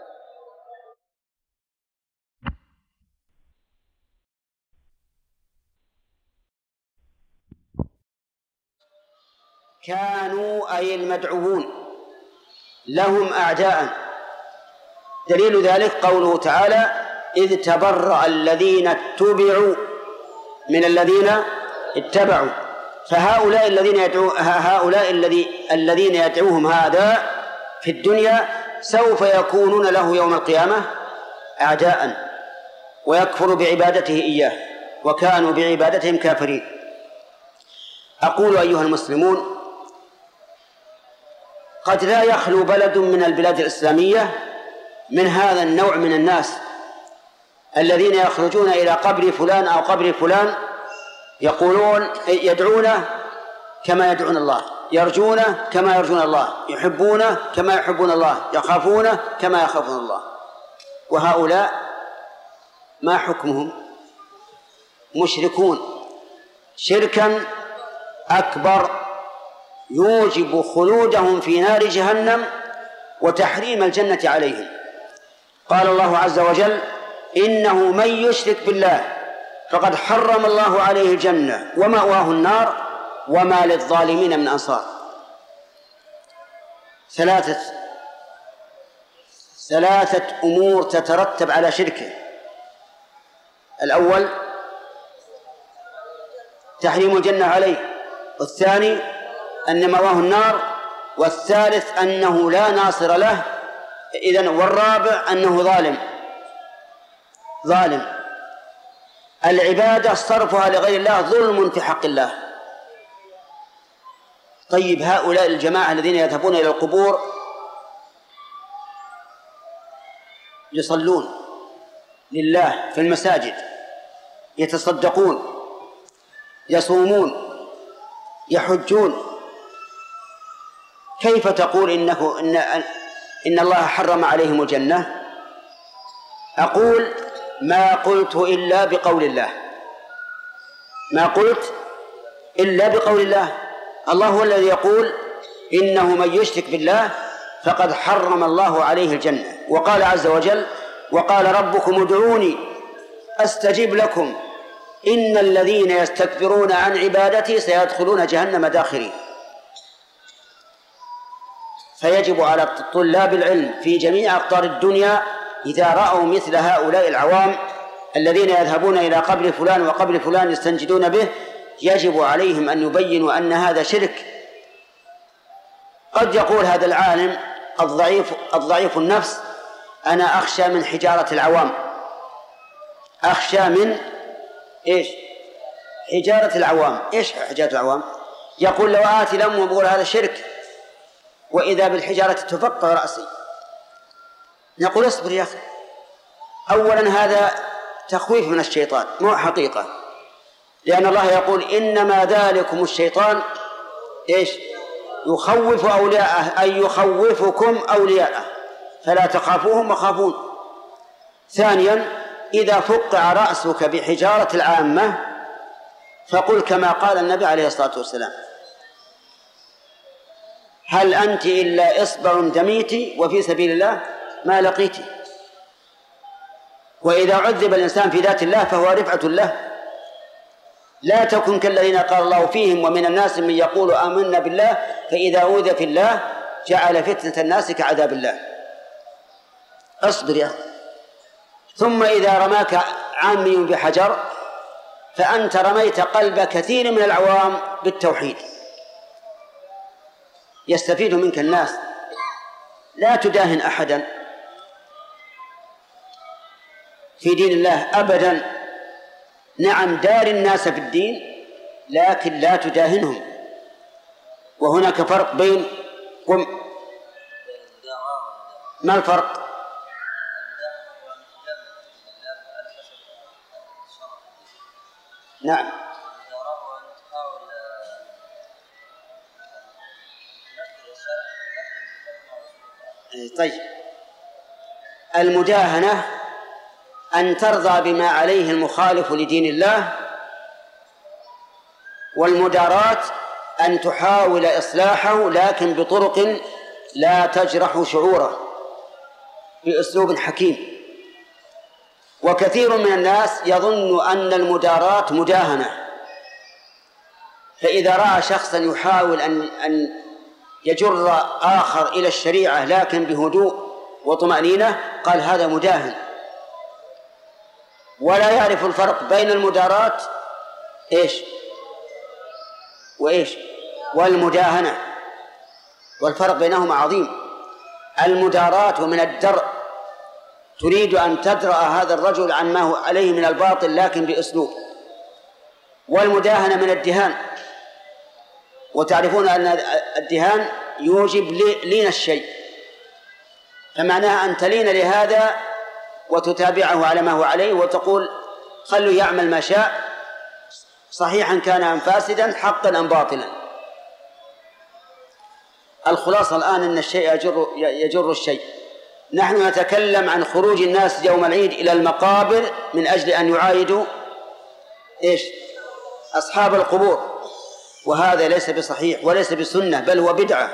S1: كانوا أي المدعوون لهم أعداء. دليل ذلك قوله تعالى إذ تبرأ الذين اتبعوا من الذين اتبعوا. فهؤلاء الذين يدعو هؤلاء الذي الذين يدعوهم هذا في الدنيا سوف يكونون له يوم القيامة أعداء، ويكفر بعبادته إياه، وكانوا بعبادتهم كافرين. أقول أيها المسلمون، قد لا يخلو بلد من البلاد الإسلامية من هذا النوع من الناس الذين يخرجون إلى قبر فلان أو قبر فلان يقولون يدعونه كما يدعون الله، يرجونه كما يرجون الله، يحبونه كما يحبون الله، يخافونه كما يخافون الله. وهؤلاء ما حكمهم؟ مشركون شركا أكبر يوجب خلودهم في نار جهنم وتحريم الجنة عليهم. قال الله عز وجل إنه من يشرك بالله فقد حرم الله عليه الجنة ومأواه النار وما للظالمين من أنصار. ثلاثة ثلاثة أمور تترتب على شركه: الأول تحريم الجنة عليه، والثاني أن مأواه النار، والثالث أنه لا ناصر له، إذن والرابع أنه ظالم ظالم العبادة صرفها لغير الله ظلم في حق الله. طيب، هؤلاء الجماعة الذين يذهبون إلى القبور يصلون لله في المساجد، يتصدقون، يصومون، يحجون، كيف تقول إنه إن, إن الله حرم عليهم الجنة؟ أقول ما قلت إلا بقول الله ما قلت إلا بقول الله. الله هو الذي يقول إنه من يشرك بالله فقد حرم الله عليه الجنة، وقال عز وجل وقال ربكم ادعوني أستجب لكم إن الذين يستكبرون عن عبادتي سيدخلون جهنم داخرين. فيجب على طلاب العلم في جميع أقطار الدنيا إذا رأوا مثل هؤلاء العوام الذين يذهبون إلى قبر فلان وقبر فلان يستنجدون به، يجب عليهم أن يبينوا أن هذا شرك. قد يقول هذا العالم الضعيف الضعيف النفس: أنا أخشى من حجارة العوام، أخشى من إيش؟ حجارة العوام. إيش حجارة العوام؟ يقول: لو آتي لم وبقول هذا شرك، وإذا بالحجارة تفقع رأسي. نقول: اصبر يا أخي، أولا هذا تخويف من الشيطان مو حقيقة، لأن الله يقول: إنما ذلكم الشيطان إيش؟ يخوف أولياءه، أي يخوفكم أولياءه فلا تخافوهم وخافون. ثانيا: إذا فقع رأسك بحجارة العامة فقل كما قال النبي عليه الصلاة والسلام: هل أنت إلا إصبع دميت وفي سبيل الله ما لقيت. وإذا عذب الإنسان في ذات الله فهو رفعة له. لا تكن كالذين قال الله فيهم: ومن الناس من يقول آمنا بالله فإذا أوذي في الله جعل فتنة الناس كعذاب الله. اصبر يا أخي. ثم إذا رماك عامي بحجر فأنت رميت قلب كثير من العوام بالتوحيد، يستفيد منك الناس. لا تداهن أحدا في دين الله أبدا. نعم، دار الناس في الدين لكن لا تداهنهم. وهناك فرق بين قم ما الفرق؟ نعم. طيب، المداهنة أن ترضى بما عليه المخالف لدين الله، والمداراة أن تحاول إصلاحه لكن بطرق لا تجرح شعوره، بأسلوب حكيم. وكثير من الناس يظن أن المداراة مداهنة، فإذا رأى شخصا يحاول أن أن يجر آخر إلى الشريعة لكن بهدوء وطمأنينة قال هذا مداهن، ولا يعرف الفرق بين المداراة إيش وإيش والمداهنة، والفرق بينهما عظيم. المداراة من الدرء، تريد أن تدرأ هذا الرجل عن ما هو عليه من الباطل لكن بأسلوب. والمداهنة من الدهان، وتعرفون أن الدهان يوجب لين الشيء، فمعناها أن تلين لهذا وتتابعه على ما هو عليه وتقول خلوا يعمل ما شاء، صحيحا كان أم فاسدا، حقا أم باطلا. الخلاصة الآن أن الشيء يجر, يجر الشيء. نحن نتكلم عن خروج الناس يوم العيد إلى المقابر من أجل أن يعايدوا إيش؟ أصحاب القبور، وهذا ليس بصحيح وليس بسنة، بل هو بدعة.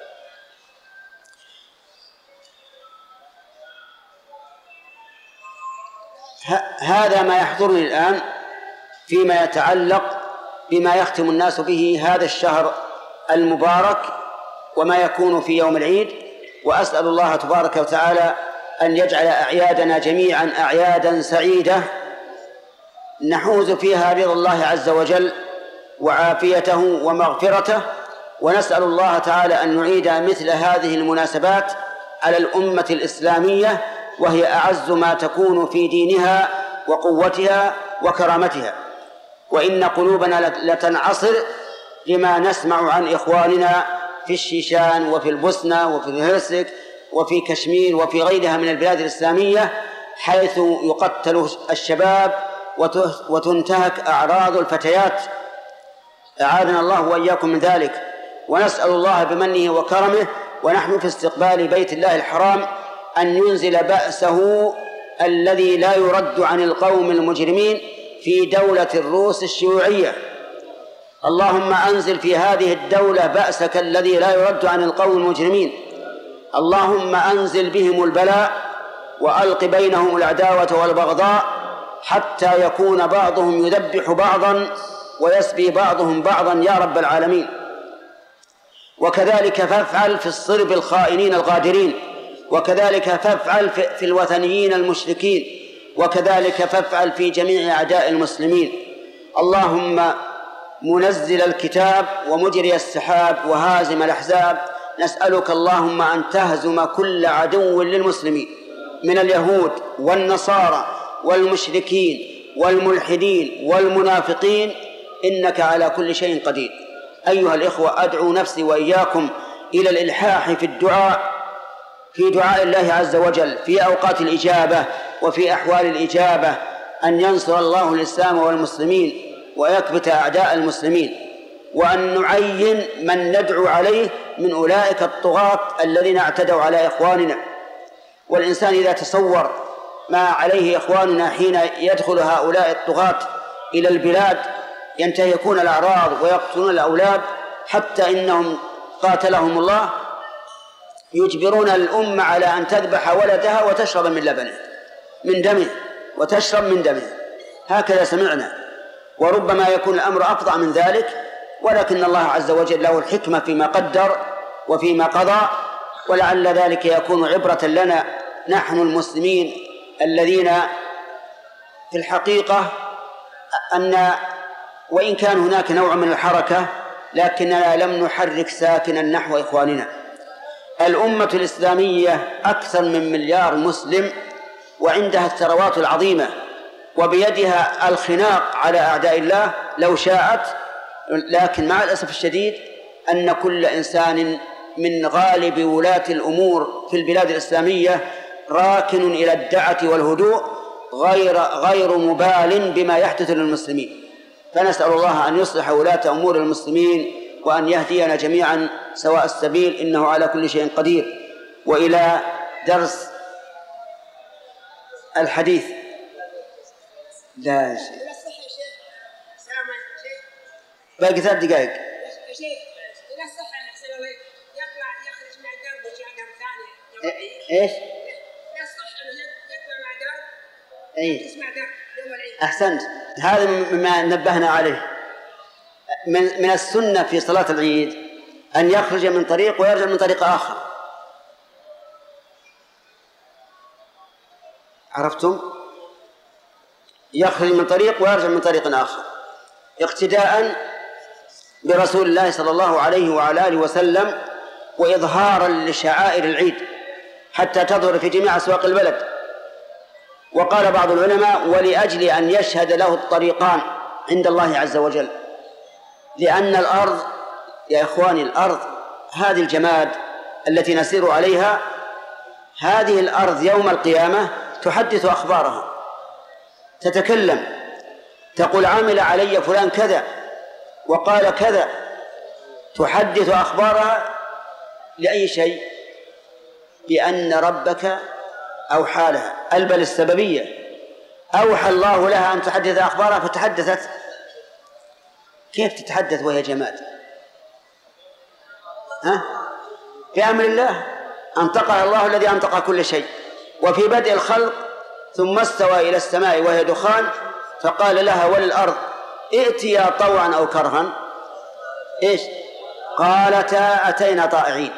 S1: هذا ما يحضرني الآن فيما يتعلق بما يختم الناس به هذا الشهر المبارك وما يكون في يوم العيد. وأسأل الله تبارك وتعالى أن يجعل أعيادنا جميعا أعيادا سعيدة نحوز فيها رضا الله عز وجل وعافيته ومغفرته. ونسأل الله تعالى أن نعيد مثل هذه المناسبات على الأمة الإسلامية، وهي أعز ما تكون في دينها وقوتها وكرامتها. وإن قلوبنا لتنعصر لما نسمع عن إخواننا في الشيشان وفي البوسنة وفي الهرسك وفي كشمير وفي غيرها من البلاد الإسلامية، حيث يقتل الشباب وتنتهك أعراض الفتيات. أعاذنا الله وإياكم من ذلك. ونسأل الله بمنه وكرمه ونحن في استقبال بيت الله الحرام أن ينزل بأسه الذي لا يرد عن القوم المجرمين في دولة الروس الشيوعية. اللهم أنزل في هذه الدولة بأسك الذي لا يرد عن القوم المجرمين. اللهم أنزل بهم البلاء وألق بينهم العداوة والبغضاء حتى يكون بعضهم يذبح بعضا ويسبي بعضهم بعضا يا رب العالمين. وكذلك فافعل في الصرب الخائنين الغادرين وكذلك فافعل في الوثنيين المشركين، وكذلك فافعل في جميع أعداء المسلمين. اللهم منزل الكتاب ومجري السحاب وهازم الأحزاب، نسألك اللهم أن تهزم كل عدو للمسلمين من اليهود والنصارى والمشركين والملحدين والمنافقين، إنك على كل شيء قدير. أيها الإخوة، أدعو نفسي وإياكم إلى الإلحاح في الدعاء، في دعاء الله عز وجل في أوقات الإجابة وفي أحوال الإجابة، أن ينصر الله الإسلام والمسلمين ويكبت أعداء المسلمين، وأن نعين من ندعو عليه من أولئك الطغاة الذين اعتدوا على إخواننا. والإنسان إذا تصور ما عليه إخواننا حين يدخل هؤلاء الطغاة إلى البلاد ينتهكون الأعراض ويقتلون الأولاد، حتى إنهم قاتلهم الله يجبرون الأمة على أن تذبح ولدها وتشرب من لبنه من دمه وتشرب من دمه، هكذا سمعنا. وربما يكون الأمر أفظع من ذلك، ولكن الله عز وجل له الحكمة فيما قدر وفيما قضى، ولعل ذلك يكون عبرة لنا نحن المسلمين الذين في الحقيقة أن وإن كان هناك نوع من الحركة لكننا لم نحرك ساكنا نحو إخواننا. الأمة الإسلامية أكثر من مليار مسلم، وعندها الثروات العظيمة، وبيدها الخناق على أعداء الله لو شاءت، لكن مع الأسف الشديد أن كل إنسان من غالب ولاة الأمور في البلاد الإسلامية راكن إلى الدعة والهدوء، غير غير مبال بما يحدث للمسلمين. فنسأل الله أن يصلح ولاة أمور المسلمين وأن يهدينا جميعا سواء السبيل، إنه على كل شيء قدير. وإلى درس الحديث. لا شيء باقي ثلاث دقائق. ايش؟ ايش؟ احسنت، هذا مما نبهنا عليه. من من السنة في صلاة العيد أن يخرج من طريق ويرجع من طريق آخر. عرفتم؟ يخرج من طريق ويرجع من طريق آخر اقتداء برسول الله صلى الله عليه وعلى آله وسلم، وإظهارا لشعائر العيد حتى تظهر في جميع أسواق البلد. وقال بعض العلماء: ولأجل أن يشهد له الطريقان عند الله عز وجل، لأن الأرض يا إخواني، الأرض هذه الجماد التي نسير عليها، هذه الأرض يوم القيامة تحدث أخبارها، تتكلم، تقول عمل علي فلان كذا وقال كذا، تحدث أخبارها. لأي شيء؟ بأن ربك أوحى لها، البل السببية، أوحى الله لها أن تحدث أخبارها فتحدثت. كيف تتحدث وهي جماد؟ ها؟ بأمر الله، أنطقها الله الذي أنطق كل شيء. وفي بدء الخلق ثم استوى إلى السماء وهي دخان فقال لها وللأرض ائتيا طوعا أو كرها، إيش؟ قالتا أتينا طائعين.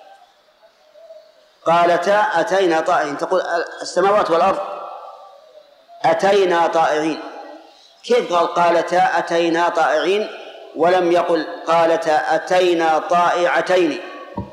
S1: قالتا أتينا طائعين، تقول السماوات والأرض أتينا طائعين. كيف قال قالتا أتينا طائعين ولم يقل قالتا أتينا طائعتين؟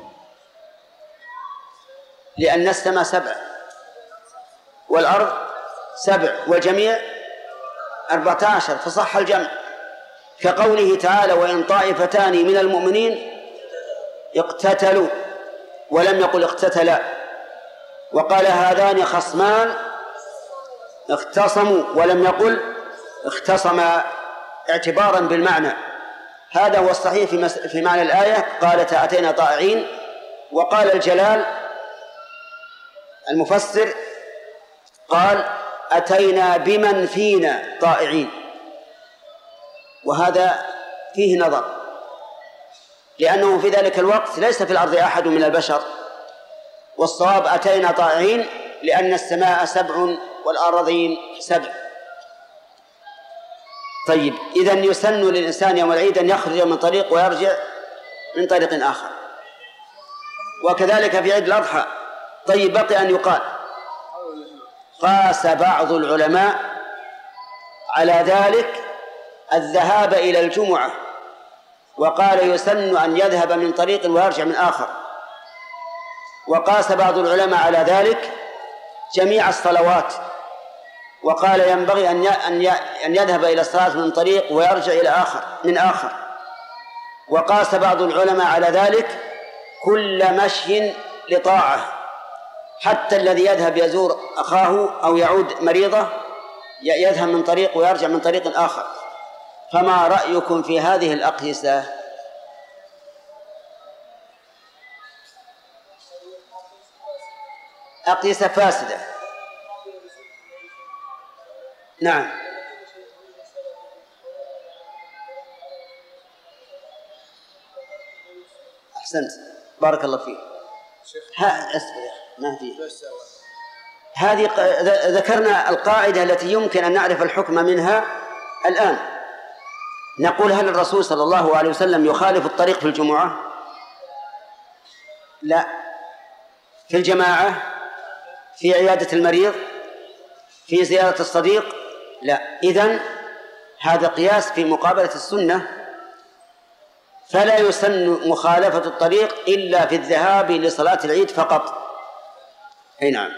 S1: لأن السماء سبع والأرض سبع والجميع أربعة عشر، فصح الجمع. كقوله تعالى: وإن طائفتان من المؤمنين اقتتلوا، ولم يقل اقتتلا. وقال: هذان خصمان اختصموا، ولم يقل اختصما، اعتبارا بالمعنى. هذا هو الصحيح في, في معنى الآية: قالت أتينا طائعين. وقال الجلال المفسر قال: أتينا بمن فينا طائعين. وهذا فيه نظر، لأنه في ذلك الوقت ليس في الأرض أحد من البشر، والصواب أتينا طائعين لأن السماء سبع والأراضين سبع. طيب، إذن يسن للإنسان يوم العيد أن يخرج من طريق ويرجع من طريق آخر. وكذلك في عيد الأضحى طيب بقي أن يقال قاس بعض العلماء على ذلك الذهاب إلى الجمعة، وقال يسن أن يذهب من طريق ويرجع من آخر. وقاس بعض العلماء على ذلك جميع الصلوات، وقال ينبغي أن يذهب إلى الصلاة من طريق ويرجع إلى آخر من آخر. وقاس بعض العلماء على ذلك كل مشي لطاعة، حتى الذي يذهب يزور أخاه أو يعود مريضة يذهب من طريق ويرجع من طريق آخر. فما رأيكم في هذه الأقيسة؟ أقيسة فاسدة. نعم. أحسنت، بارك الله فيك. ها أسأل ما في هذه ذكرنا القاعدة التي يمكن أن نعرف الحكم منها الآن. نقول هل الرسول صلى الله عليه وسلم يخالف الطريق في الجمعة؟ لا. في الجماعة؟ في عيادة المريض؟ في زيارة الصديق؟ لا. إذن هذا قياس في مقابلة السنة، فلا يسن مخالفة الطريق إلا في الذهاب لصلاة العيد فقط. أي نعم.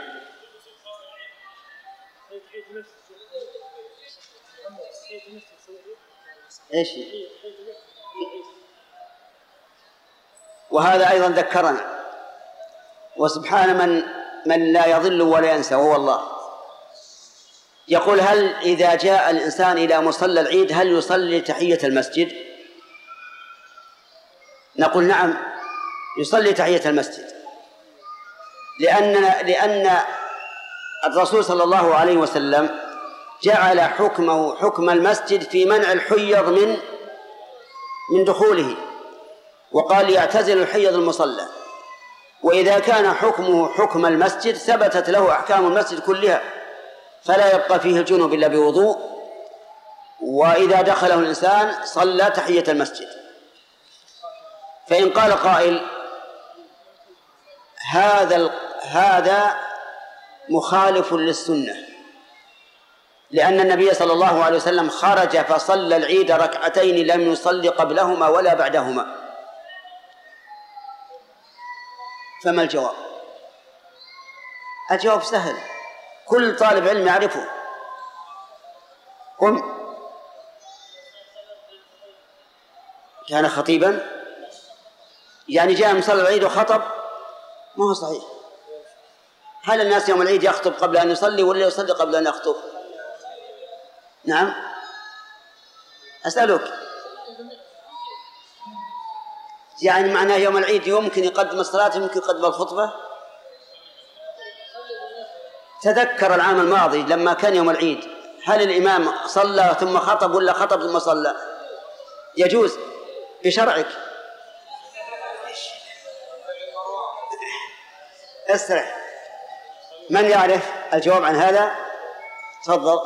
S1: إيش؟ وهذا أيضا ذكرنا، وسبحان من من لا يضل ولا ينسى وهو الله. يقول هل إذا جاء الإنسان إلى مصلى العيد هل يصلي تحية المسجد؟ نقول نعم، يصلي تحية المسجد، لأن لأن الرسول صلى الله عليه وسلم جعل حكمه حكم المسجد في منع الحيض من من دخوله، وقال يعتزل الحيض المصلى. وإذا كان حكمه حكم المسجد ثبتت له أحكام المسجد كلها، فلا يبقى فيه الجنوب إلا بوضوء، وإذا دخله الإنسان صلى تحية المسجد. فإن قال قائل هذا هذا مخالف للسنة، لأن النبي صلى الله عليه وسلم خرج فصلى العيد ركعتين لم يصلي قبلهما ولا بعدهما، فما الجواب؟ الجواب سهل، كل طالب علم يعرفه. قم. كان خطيبا، يعني جاء من صلى العيد وخطب؟ ما هو صحيح. هل الناس يوم العيد يخطب قبل أن يصلي ولا يصلي قبل أن يخطب؟ نعم، أسألك. يعني معناه يوم العيد يمكن يقدم الصلاة يمكن يقدم الخطبة؟ تذكر العام الماضي لما كان يوم العيد هل الإمام صلى ثم خطب ولا خطب ثم صلى؟ يجوز بشرعك. اسرع، من يعرف الجواب عن هذا؟ تفضل.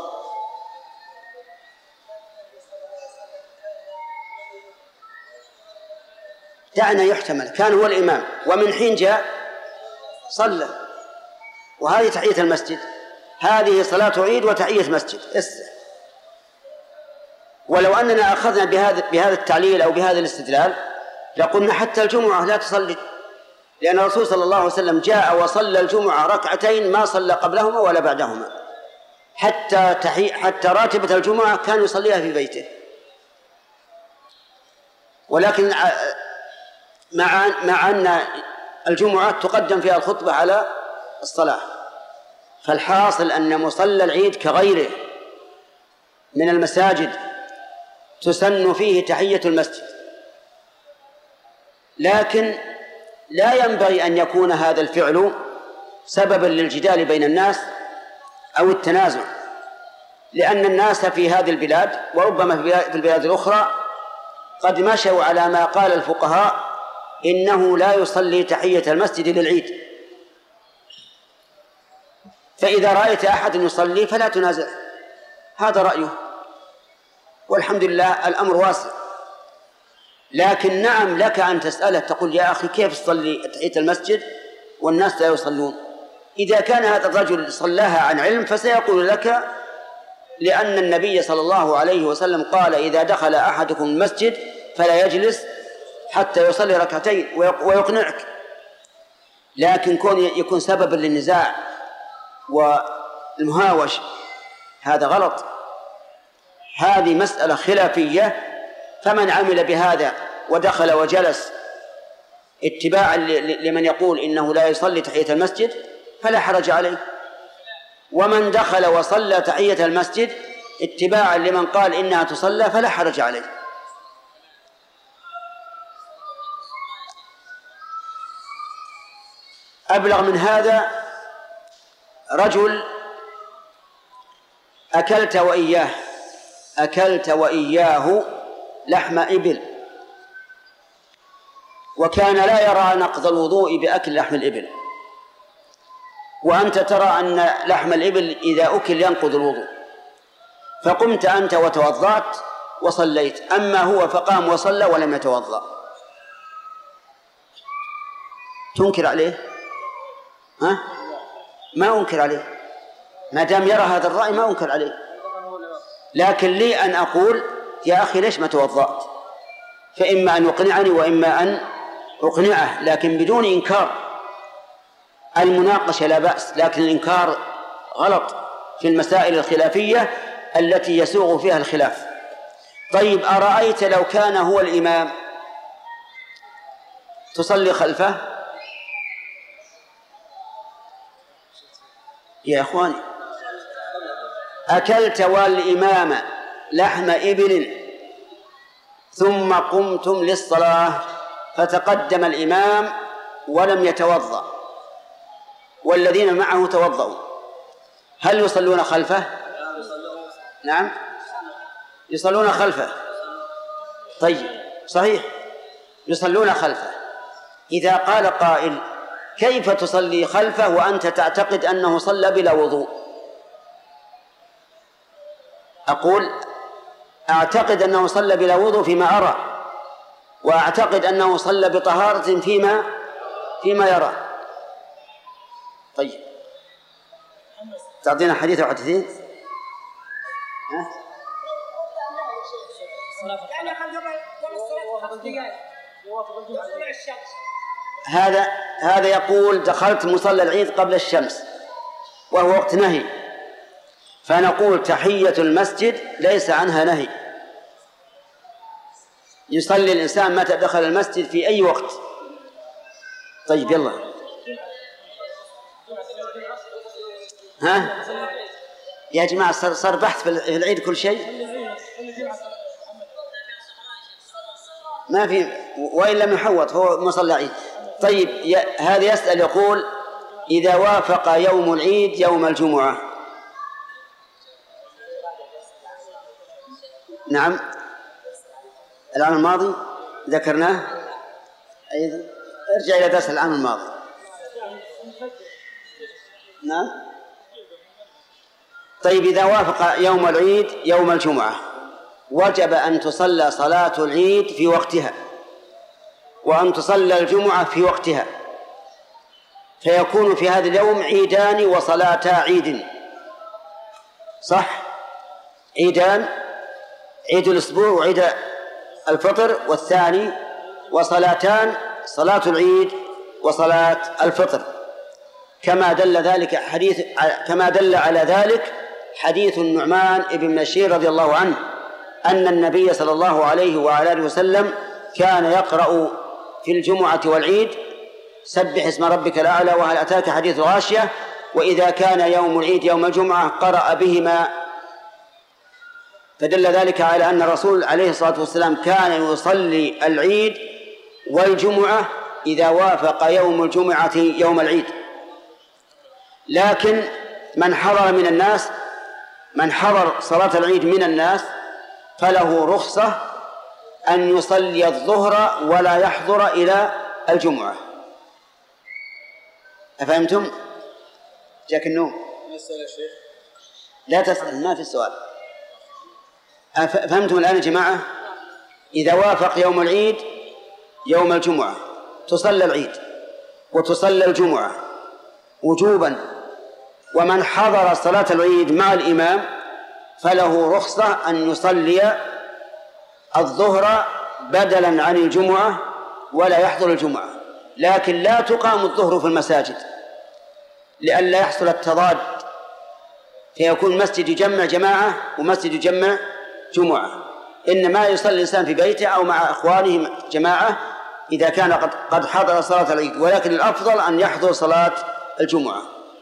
S1: دعنا يحتمل، كان هو الإمام ومن حين جاء صلى، وهذه تحية المسجد، هذه صلاة عيد وتحية مسجد. اسرع. ولو أننا أخذنا بهذا بهذا التعليل أو بهذا الاستدلال لقلنا حتى الجمعة لا تصلي، لأن الرسول صلى الله عليه وسلم جاء وصلى الجمعة ركعتين ما صلى قبلهما ولا بعدهما، حتى تحي... حتى راتبة الجمعة كان يصليها في بيته. ولكن مع مع أن الجمعة تقدم فيها الخطبة على الصلاة، فالحاصل أن مصلى العيد كغيره من المساجد تسن فيه تحية المسجد، لكن لا ينبغي أن يكون هذا الفعل سببا للجدال بين الناس أو التنازع، لأن الناس في هذه البلاد وربما في البلاد الأخرى قد مشوا على ما قال الفقهاء إنه لا يصلي تحية المسجد للعيد، فإذا رأيت أحد يصلي فلا تنازع، هذا رأيه والحمد لله الأمر واسع. لكن نعم لك أن تسأله تقول يا أخي كيف تصلي تحية المسجد والناس لا يصلون؟ إذا كان هذا الرجل صلاها عن علم فسيقول لك لأن النبي صلى الله عليه وسلم قال إذا دخل أحدكم المسجد فلا يجلس حتى يصلي ركعتين ويقنعك. لكن كون يكون سببا للنزاع والمهاوش هذا غلط. هذه مسألة خلافية، فمن عمل بهذا ودخل وجلس اتباعا لمن يقول إنه لا يصلي تحية المسجد فلا حرج عليه، ومن دخل وصلى تحية المسجد اتباعا لمن قال إنها تصلى فلا حرج عليه. أبلغ من هذا رجل أكلت وإياه أكلت وإياه لحم إبل، وكان لا يرى نقض الوضوء بأكل لحم الإبل، وأنت ترى أن لحم الإبل إذا أكل ينقض الوضوء، فقمت أنت وتوضأت وصليت، أما هو فقام وصلى ولم يتوضأ، تنكر عليه؟ ها؟ ما أنكر عليه، ما دام يرى هذا الرأي ما أنكر عليه. لكن لي أن أقول يا أخي ليش ما توضأت؟ فإما أن يقنعني وإما أن أقنعه، لكن بدون إنكار. المناقشة لا بأس، لكن الإنكار غلط في المسائل الخلافية التي يسوغ فيها الخلاف. طيب أرأيت لو كان هو الإمام تصلي خلفه؟ يا إخواني، أكلت والإمام لحم إبل ثم قمتم للصلاة فتقدم الإمام ولم يتوضأ والذين معه توضأوا، هل يصلون خلفه؟ نعم يصلون خلفه. طيب صحيح يصلون خلفه. إذا قال قائل كيف تصلي خلفه وأنت تعتقد أنه صلى بلا وضوء؟ أقول أعتقد أنه صلى بلا وضوء فيما أرى، وأعتقد أنه صلى بطهارة فيما فيما يرى. طيب تعطينا حديث أو حديثين؟ هذا هذا يقول دخلت مصلى العيد قبل الشمس وهو وقت نهي، فنقول تحية المسجد ليس عنها نهي، يصلي الإنسان متى دخل المسجد في أي وقت. طيب يلا ها يا جماعة، صار بحث في العيد كل شيء ما في، وإن لم يحوط هو مصلى عيد. طيب هذا يسأل يقول إذا وافق يوم العيد يوم الجمعة، نعم العام الماضي ذكرناه أيضا، ارجع إلى درس العام الماضي. نعم طيب إذا وافق يوم العيد يوم الجمعة وجب أن تصلى صلاة العيد في وقتها وأن تصلى الجمعة في وقتها، فيكون في هذا اليوم عيدان وصلاتا عيد، صح؟ عيدان، عيد الأسبوع وعيد الفطر، والثاني وصلاتان، صلاة العيد وصلاة الفطر، كما دل ذلك حديث كما دل على ذلك حديث النعمان بن بشير رضي الله عنه أن النبي صلى الله عليه وعلى آله وسلم كان يقرأ في الجمعة والعيد سبح اسم ربك الأعلى وهل أتاك حديث غاشية، وإذا كان يوم العيد يوم الجمعة قرأ بهما، فدل ذلك على أن الرسول عليه الصلاة والسلام كان يصلي العيد والجمعة إذا وافق يوم الجمعة يوم العيد. لكن من حضر من الناس من حضر صلاة العيد من الناس فله رخصة أن يصلي الظهر ولا يحضر إلى الجمعة. أفهمتم؟ جاك النوم؟ لا تسأل، ما في السؤال. أفهمتم الآن يا جماعة؟ إذا وافق يوم العيد يوم الجمعة تصلى العيد وتصلى الجمعة وجوبا. ومن حضر صلاة العيد مع الإمام فله رخصة أن يصلي الظهر بدلا عن الجمعة ولا يحضر الجمعة، لكن لا تقام الظهر في المساجد لئلا يحصل التضاد، فيكون مسجد يجمع جماعة ومسجد يجمع جمعة. إنما يصلي الإنسان في بيته أو مع أخوانه جماعة إذا كان قد قد حضر صلاة العيد، ولكن الأفضل أن يحضر صلاة الجمعة.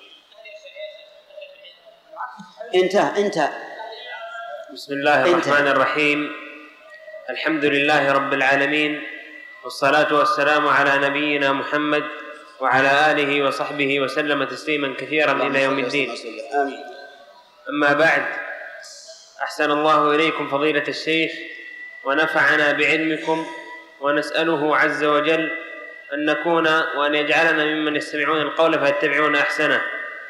S1: انتهى انتهى
S2: بسم الله الرحمن الرحيم. الحمد لله رب العالمين، والصلاة والسلام على نبينا محمد وعلى آله وصحبه وسلم تسليما كثيرا إلى يوم الدين. أما بعد، أحسن الله إليكم فضيلة الشيخ ونفعنا بعلمكم، ونسأله عز وجل أن نكون وأن يجعلنا ممن يستمعون القول فيتبعون أحسنه.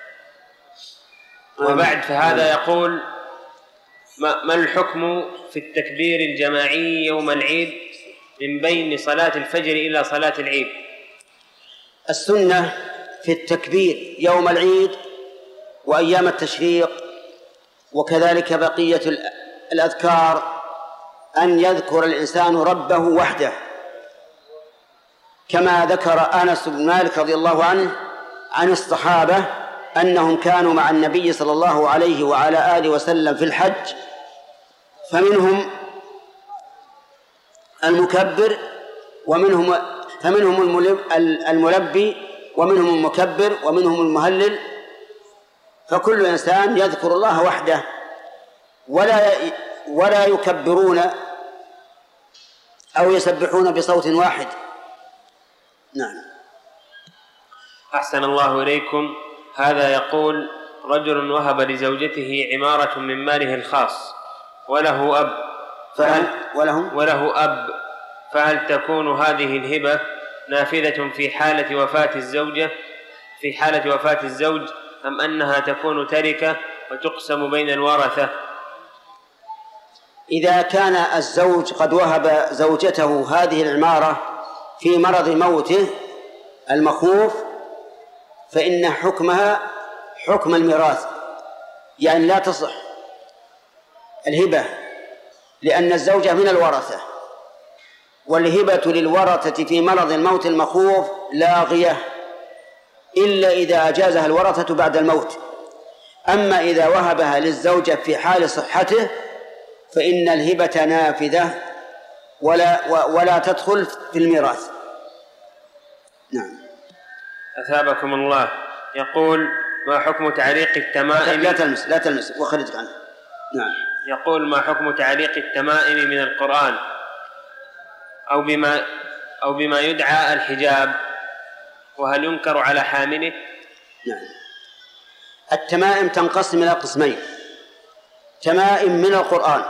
S2: وبعد، فهذا يقول: ما الحكم في التكبير الجماعي يوم العيد من بين صلاة الفجر إلى صلاة العيد؟
S1: السنة في التكبير يوم العيد وأيام التشريق وكذلك بقية الأذكار أن يذكر الإنسان ربه وحده، كما ذكر أنس بن مالك رضي الله عنه عن الصحابة أنهم كانوا مع النبي صلى الله عليه وعلى آله وسلم في الحج، فمنهم المكبر ومنهم فمنهم الملبي ومنهم المكبر ومنهم المهلل، فكل إنسان يذكر الله وحده ولا ولا يكبرون أو يسبحون بصوت واحد. نعم.
S2: أحسن الله إليكم. هذا يقول: رجل وهب لزوجته عمارة من ماله الخاص وله أب فهل
S1: وله,
S2: وله أب فهل تكون هذه الهبة نافذة في حالة وفاة الزوجة في حالة وفاة الزوج أم أنها تكون تركة وتقسم بين الورثة؟
S1: إذا كان الزوج قد وهب زوجته هذه العمارة في مرض موته المخوف فإن حكمها حكم الميراث، يعني لا تصح الهبة، لأن الزوجة من الورثة، والهبة للورثة في مرض الموت المخوف لاغية إلا إذا أجازها الورثة بعد الموت. أما إذا وهبها للزوجة في حال صحته فإن الهبة نافذة ولا ولا تدخل في الميراث. نعم.
S2: أثابكم الله. يقول: ما حكم تعليق التمائم؟
S1: لا تلمس لا تلمس وخرجت عنه. نعم.
S2: يقول: ما حكم تعليق التمائم من القرآن أو بما أو بما يدعى الحجاب، وهل ينكر على حامله؟
S1: نعم. التمائم تنقسم إلى قسمين: تمائم من القرآن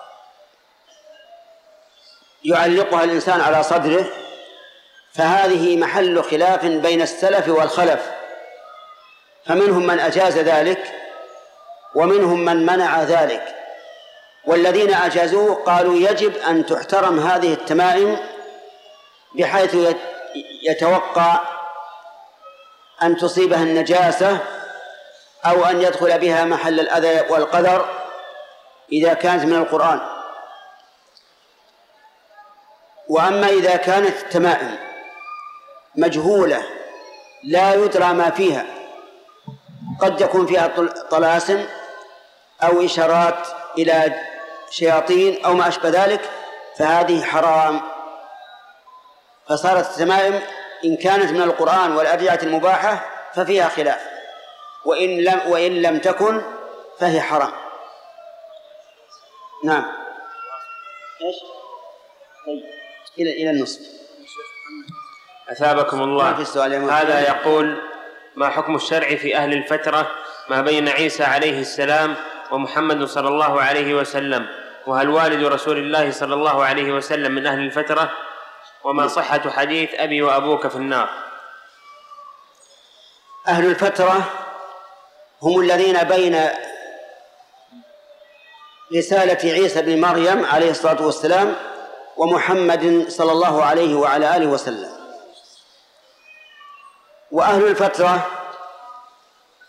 S1: يعلقها الإنسان على صدره، فهذه محل خلاف بين السلف والخلف، فمنهم من أجاز ذلك ومنهم من منع ذلك، والذين أجازوه قالوا يجب أن تحترم هذه التمائم بحيث يتوقع أن تصيبها النجاسة أو أن يدخل بها محل الأذى والقدر إذا كانت من القرآن. وأما إذا كانت التمائم مجهولة لا يدرى ما فيها، قد يكون فيها طلاسم أو إشارات إلى شياطين أو ما أشبه ذلك، فهذه حرام. فصارت التمائم إن كانت من القرآن والأدعية المباحة ففيها خلاف، وإن لم, وإن لم تكن فهي حرام. نعم. إيش؟ طيب. إلى إلى النصف.
S2: أثابكم الله. هذا يقول: ما حكم الشرع في أهل الفترة ما بين عيسى عليه السلام ومحمد صلى الله عليه وسلم، وهل والد رسول الله صلى الله عليه وسلم من أهل الفترة، وما صحة حديث أبي وأبوك في النار؟
S1: أهل الفترة هم الذين بين رسالة عيسى بن مريم عليه الصلاة والسلام ومحمد صلى الله عليه وعلى آله وسلم. وأهل الفترة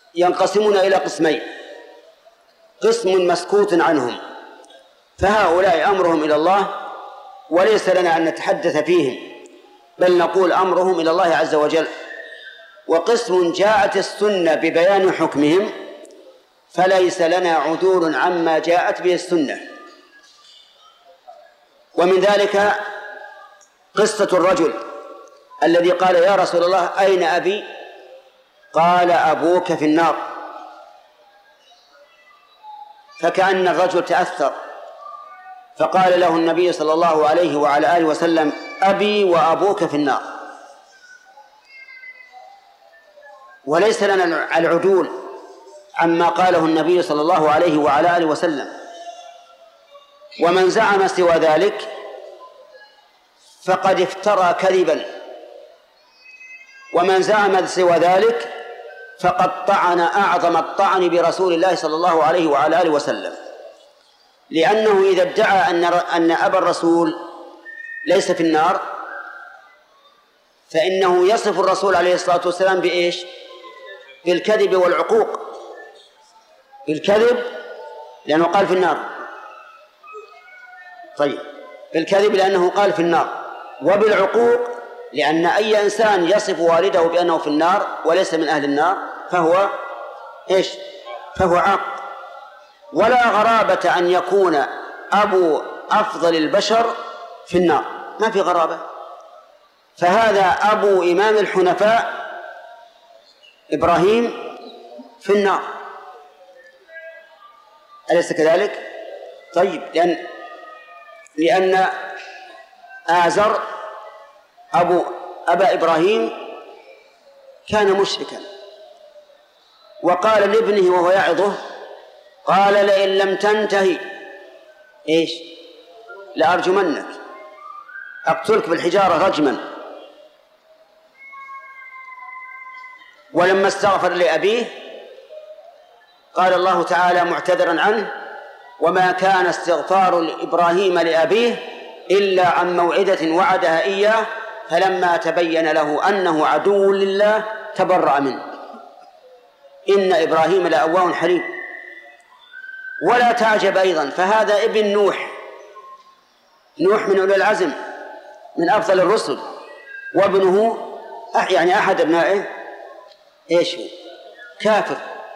S1: ينقسمون إلى قسمين: قسم مسكوت عنهم فهؤلاء أمرهم إلى الله وليس لنا أن نتحدث فيهم، بل نقول أمرهم إلى الله عز وجل. وقسم جاءت السنة ببيان حكمهم فليس لنا عدول عما جاءت به السنة. ومن ذلك قصة الرجل الذي قال: يا رسول الله أين أبي؟ قال: أبوك في النار. فكأن الرجل تأثر، فقال له النبي صلى الله عليه وعلى آله وسلم: أبي وأبوك في النار. وليس لنا العدول عما قاله النبي صلى الله عليه وعلى آله وسلم. ومن زعم سوى ذلك فقد افترى كذبا، ومن زعم سوى ذلك فقد طعن أعظم الطعن برسول الله صلى الله عليه وعلى آله وسلم، لأنه إذا ادعى أن أن أبا الرسول ليس في النار فإنه يصف الرسول عليه الصلاة والسلام بإيش؟ بالكذب والعقوق. بالكذب لأنه قال في النار، طيب بالكذب لأنه قال في النار، وبالعقوق لأن أي إنسان يصف والده بأنه في النار وليس من أهل النار فهو إيش؟ فهو عاق. ولا غرابة أن يكون أبو أفضل البشر في النار، ما في غرابة. فهذا أبو إمام الحنفاء إبراهيم في النار، أليس كذلك؟ طيب لأن لأن آزر أبو أبا إبراهيم كان مشركا، وقال لابنه وهو يعظه، قال: لئن لم تنتهي إيش؟ لأرجمنك، أقتلك بالحجارة رجما. ولما استغفر لأبيه قال الله تعالى معتذرا عنه: وما كان استغفار إبراهيم لأبيه إلا عن موعدة وعدها إياه فلما تبين له أنه عدو لله تبرأ منه إن إبراهيم لأواه حليم. ولا تعجب أيضا، فهذا ابن نوح، نوح من أولي العزم من أفضل الرسل، وابنه يعني أحد أبنائه إيش هو؟ كافر.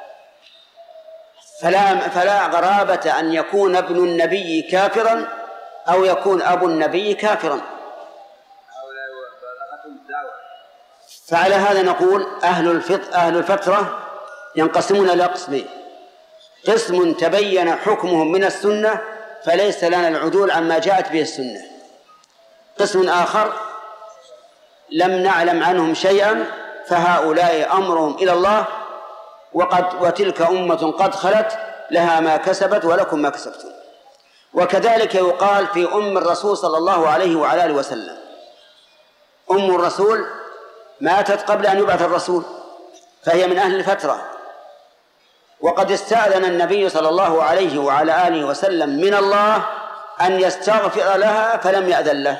S1: فلا فلا غرابة أن يكون ابن النبي كافرا أو يكون أبو النبي كافرا. فعلى هذا نقول أهل الفطر أهل الفترة ينقسمون إلى قسمين: قسم تبين حكمهم من السنة فليس لنا العدول عما جاءت به السنة، قسم آخر لم نعلم عنهم شيئا فهؤلاء أمرهم إلى الله وقد وتلك أمة قد خلت لها ما كسبت ولكم ما كسبتم. وكذلك يقال في أم الرسول صلى الله عليه وعلى آله وسلم: أم الرسول ماتت قبل أن يبعث الرسول فهي من أهل الفترة، وقد استأذن النبي صلى الله عليه وعلى آله وسلم من الله أن يستغفر لها فلم يأذن له.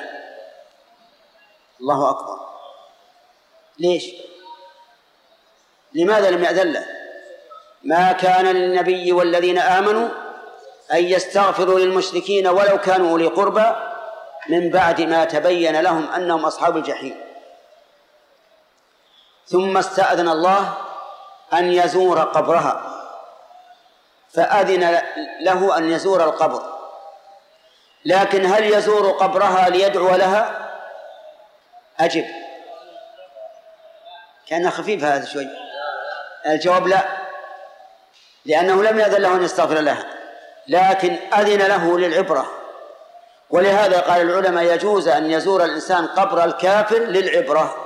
S1: الله أكبر. ليش؟ لماذا لم يأذن له؟ ما كان للنبي والذين آمنوا أن يستغفروا للمشركين ولو كانوا أولي قربى من بعد ما تبين لهم أنهم أصحاب الجحيم. ثم استأذن الله أن يزور قبرها فأذن له أن يزور القبر، لكن هل يزور قبرها ليدعو لها؟ أجب، كان خفيف هذا شوي. الجواب لا، لأنه لم يأذن له أن يستغفر لها، لكن أذن له للعبرة. ولهذا قال العلماء يجوز أن يزور الإنسان قبر الكافر للعبرة،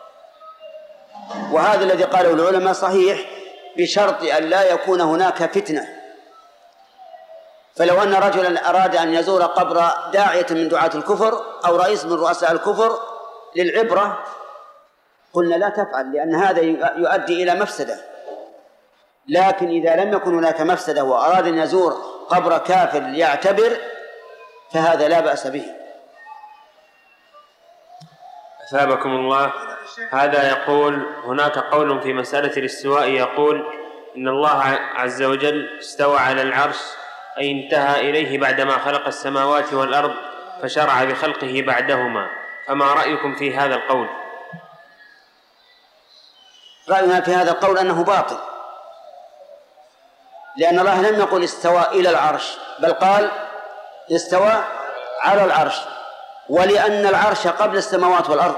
S1: وهذا الذي قاله العلماء صحيح بشرط أن لا يكون هناك فتنة. فلو أن رجلا أراد أن يزور قبر داعية من دعاة الكفر أو رئيس من رؤساء الكفر للعبرة قلنا لا تفعل، لأن هذا يؤدي إلى مفسدة. لكن إذا لم يكن هناك مفسدة وأراد أن يزور قبر كافر ليعتبر فهذا لا بأس به.
S2: أثابكم الله. هذا يقول: هناك قول في مسألة الاستواء يقول: إن الله عز وجل استوى على العرش أي انتهى إليه بعدما خلق السماوات والأرض فشرع بخلقه بعدهما، فما رأيكم في هذا القول؟
S1: رأينا في هذا القول أنه باطل، لأن الله لم يقل استوى إلى العرش، بل قال استوى على العرش، ولأن العرش قبل السماوات والأرض،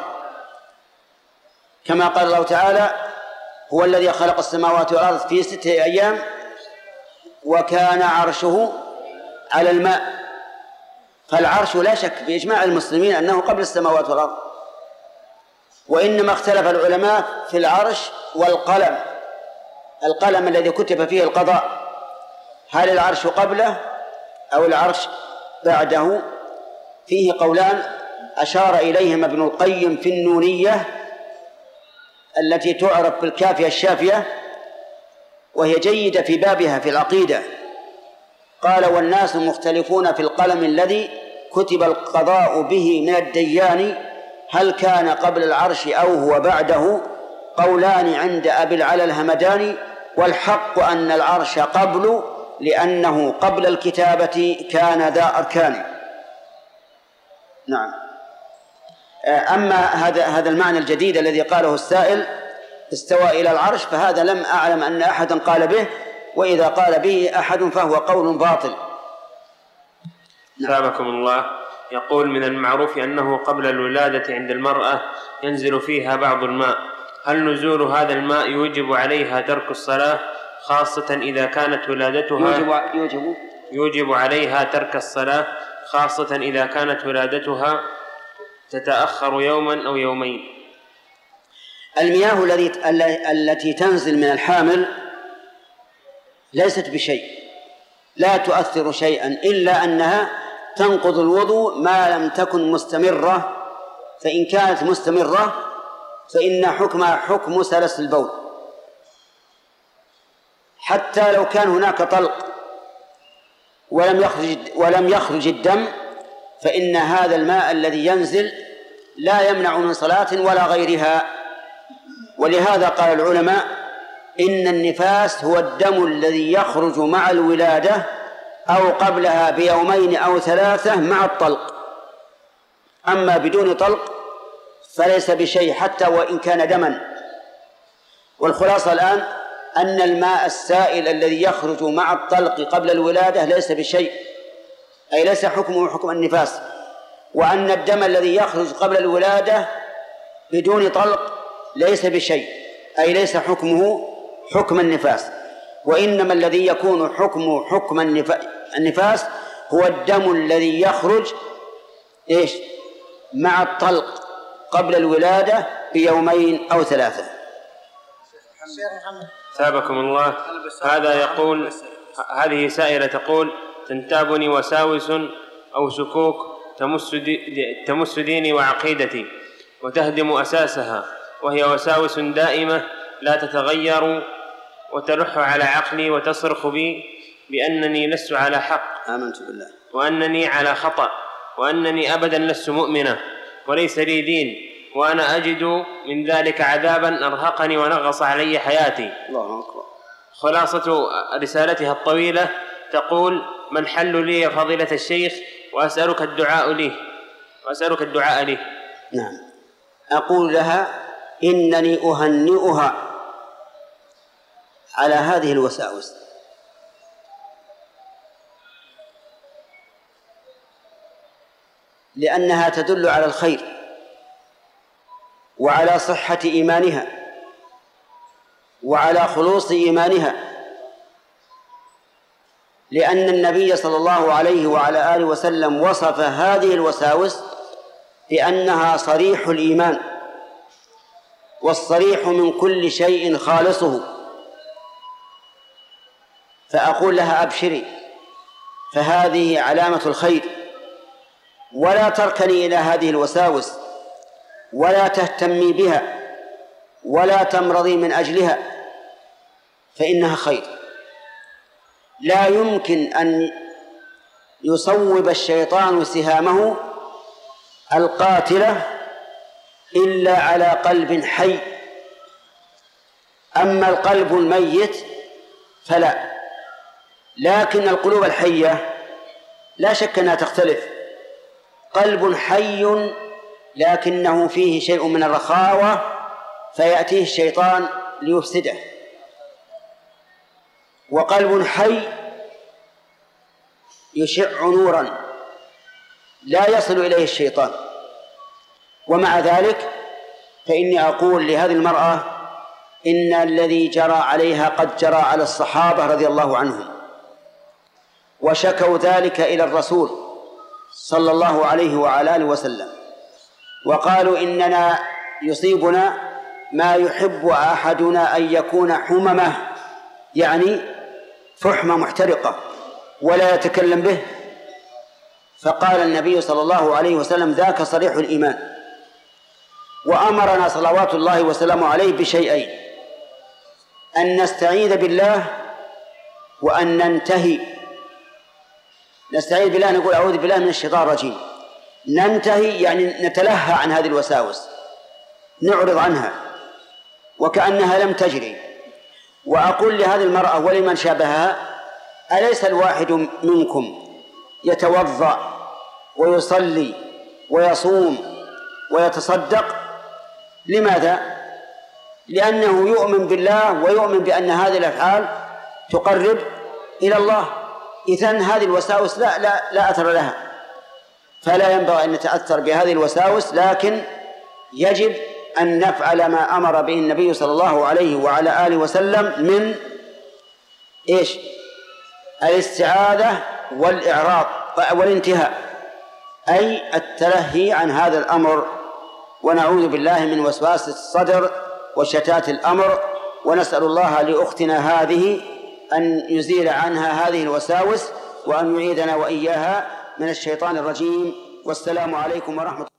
S1: كما قال الله تعالى هو الذي خلق السماوات والأرض في ستة أيام وكان عرشه على الماء. فالعرش لا شك بإجماع المسلمين أنه قبل السماوات والأرض، وإنما اختلف العلماء في العرش والقلم، القلم الذي كتب فيه القضاء، هل العرش قبله أو العرش بعده؟ فيه قولان أشار إليهما ابن القيم في النونية التي تعرف بالكافية الشافية، وهي جيدة في بابها في العقيدة. قال: والناس مختلفون في القلم الذي كتب القضاء به من الديان، هل كان قبل العرش أو هو بعده؟ قولان عند أبي العلا الهمداني، والحق أن العرش قبل، لأنه قبل الكتابة كان ذا أركان. نعم. أما هذا هذا المعنى الجديد الذي قاله السائل استوى إلى العرش، فهذا لم أعلم أن أحدا قال به، وإذا قال به أحد فهو قول باطل.
S2: ثابكم الله. يقول: من المعروف أنه قبل الولادة عند المرأة ينزل فيها بعض الماء، هل نزول هذا الماء يوجب عليها ترك الصلاة، خاصة إذا كانت ولادتها
S1: يوجب, يوجب,
S2: يوجب عليها ترك الصلاة خاصة إذا كانت ولادتها تتأخر يوما أو يومين؟
S1: المياه التي تنزل من الحامل ليست بشيء، لا تؤثر شيئا، إلا أنها تنقض الوضوء ما لم تكن مستمرة، فإن كانت مستمرة فإن حكمها حكم سلس البول، حتى لو كان هناك طلق ولم يخرج ولم يخرج الدم، فإن هذا الماء الذي ينزل لا يمنع من صلاة ولا غيرها. ولهذا قال العلماء إن النفاس هو الدم الذي يخرج مع الولادة أو قبلها بيومين أو ثلاثة مع الطلق، أما بدون طلق فليس بشيء حتى وإن كان دما. والخلاصة الآن أن الماء السائل الذي يخرج مع الطلق قبل الولادة ليس بشيء، أي ليس حكمه حكم النفاس، وأن الدم الذي يخرج قبل الولادة بدون طلق ليس بشيء، أي ليس حكمه حكم النفاس، وإنما الذي يكون حكمه حكم النفاس هو الدم الذي يخرج إيش مع الطلق قبل الولادة بيومين أو ثلاثة.
S2: ثابكم الله. هذا يقول هذه سائلة تقول: تنتابني وساوس أو شكوك تمس, دي تمس ديني وعقيدتي وتهدم أساسها، وهي وساوس دائمة لا تتغير وتلح على عقلي وتصرخ بي بأنني لست على حق،
S1: آمنت بالله،
S2: وأنني على خطأ، وأنني أبدا لست مؤمنة وليس لي دين، وأنا أجد من ذلك عذابا أرهقني ونغص علي حياتي.
S1: الله أكبر.
S2: خلاصة رسالتها الطويلة تقول: ما الحل لي يا فضيلة الشيخ، وأسألك الدعاء لي وأسألك الدعاء لي.
S1: نعم. أقول لها: إنني أهنئها على هذه الوساوس، لأنها تدل على الخير وعلى صحة إيمانها وعلى خلوص إيمانها، لأن النبي صلى الله عليه وعلى آله وسلم وصف هذه الوساوس بأنها صريح الإيمان، والصريح من كل شيء خالصه. فأقول لها: أبشري، فهذه علامة الخير، ولا تركني إلى هذه الوساوس، ولا تهتمي بها، ولا تمرضي من أجلها، فإنها خير. لا يمكن أن يصوب الشيطان سهامه القاتلة إلا على قلب حي، أما القلب الميت فلا. لكن القلوب الحية لا شك أنها تختلف. قلب حي لكنه فيه شيء من الرخاوة فيأتيه الشيطان ليفسده، وقلب حي يشع نورا لا يصل إليه الشيطان. ومع ذلك فإني أقول لهذه المرأة إن الذي جرى عليها قد جرى على الصحابة رضي الله عنهم، وشكوا ذلك إلى الرسول صلى الله عليه وعلى آله وسلم، وقالوا إننا يصيبنا ما يحب أحدنا أن يكون حممة، يعني فحمة محترقة ولا يتكلم به. فقال النبي صلى الله عليه وسلم ذاك صريح الإيمان. وأمرنا صلوات الله وسلامه عليه بشيئين: أن نستعيذ بالله وأن ننتهي. نستعيذ بالله نقول أعوذ بالله من الشيطان الرجيم، ننتهي يعني نتلهى عن هذه الوساوس، نعرض عنها وكأنها لم تجري. وأقول لهذه المرأة ولمن شابهها: أليس الواحد منكم يتوضأ ويصلي ويصوم ويتصدق؟ لماذا؟ لأنه يؤمن بالله ويؤمن بأن هذه الأفعال تقرب إلى الله. إذن هذه الوساوس لا, لا, لا أثر لها، فلا ينبغي أن نتأثر بهذه الوساوس، لكن يجب أن نفعل ما أمر به النبي صلى الله عليه وعلى آله وسلم من إيش؟ الاستعاذة والإعراض والانتهاء، أي التلهي عن هذا الأمر، ونعوذ بالله من وسواس الصدر وشتات الأمر. ونسأل الله لأختنا هذه أن يزيل عنها هذه الوساوس وأن يعيذنا وإياها من الشيطان الرجيم. والسلام عليكم ورحمة الله.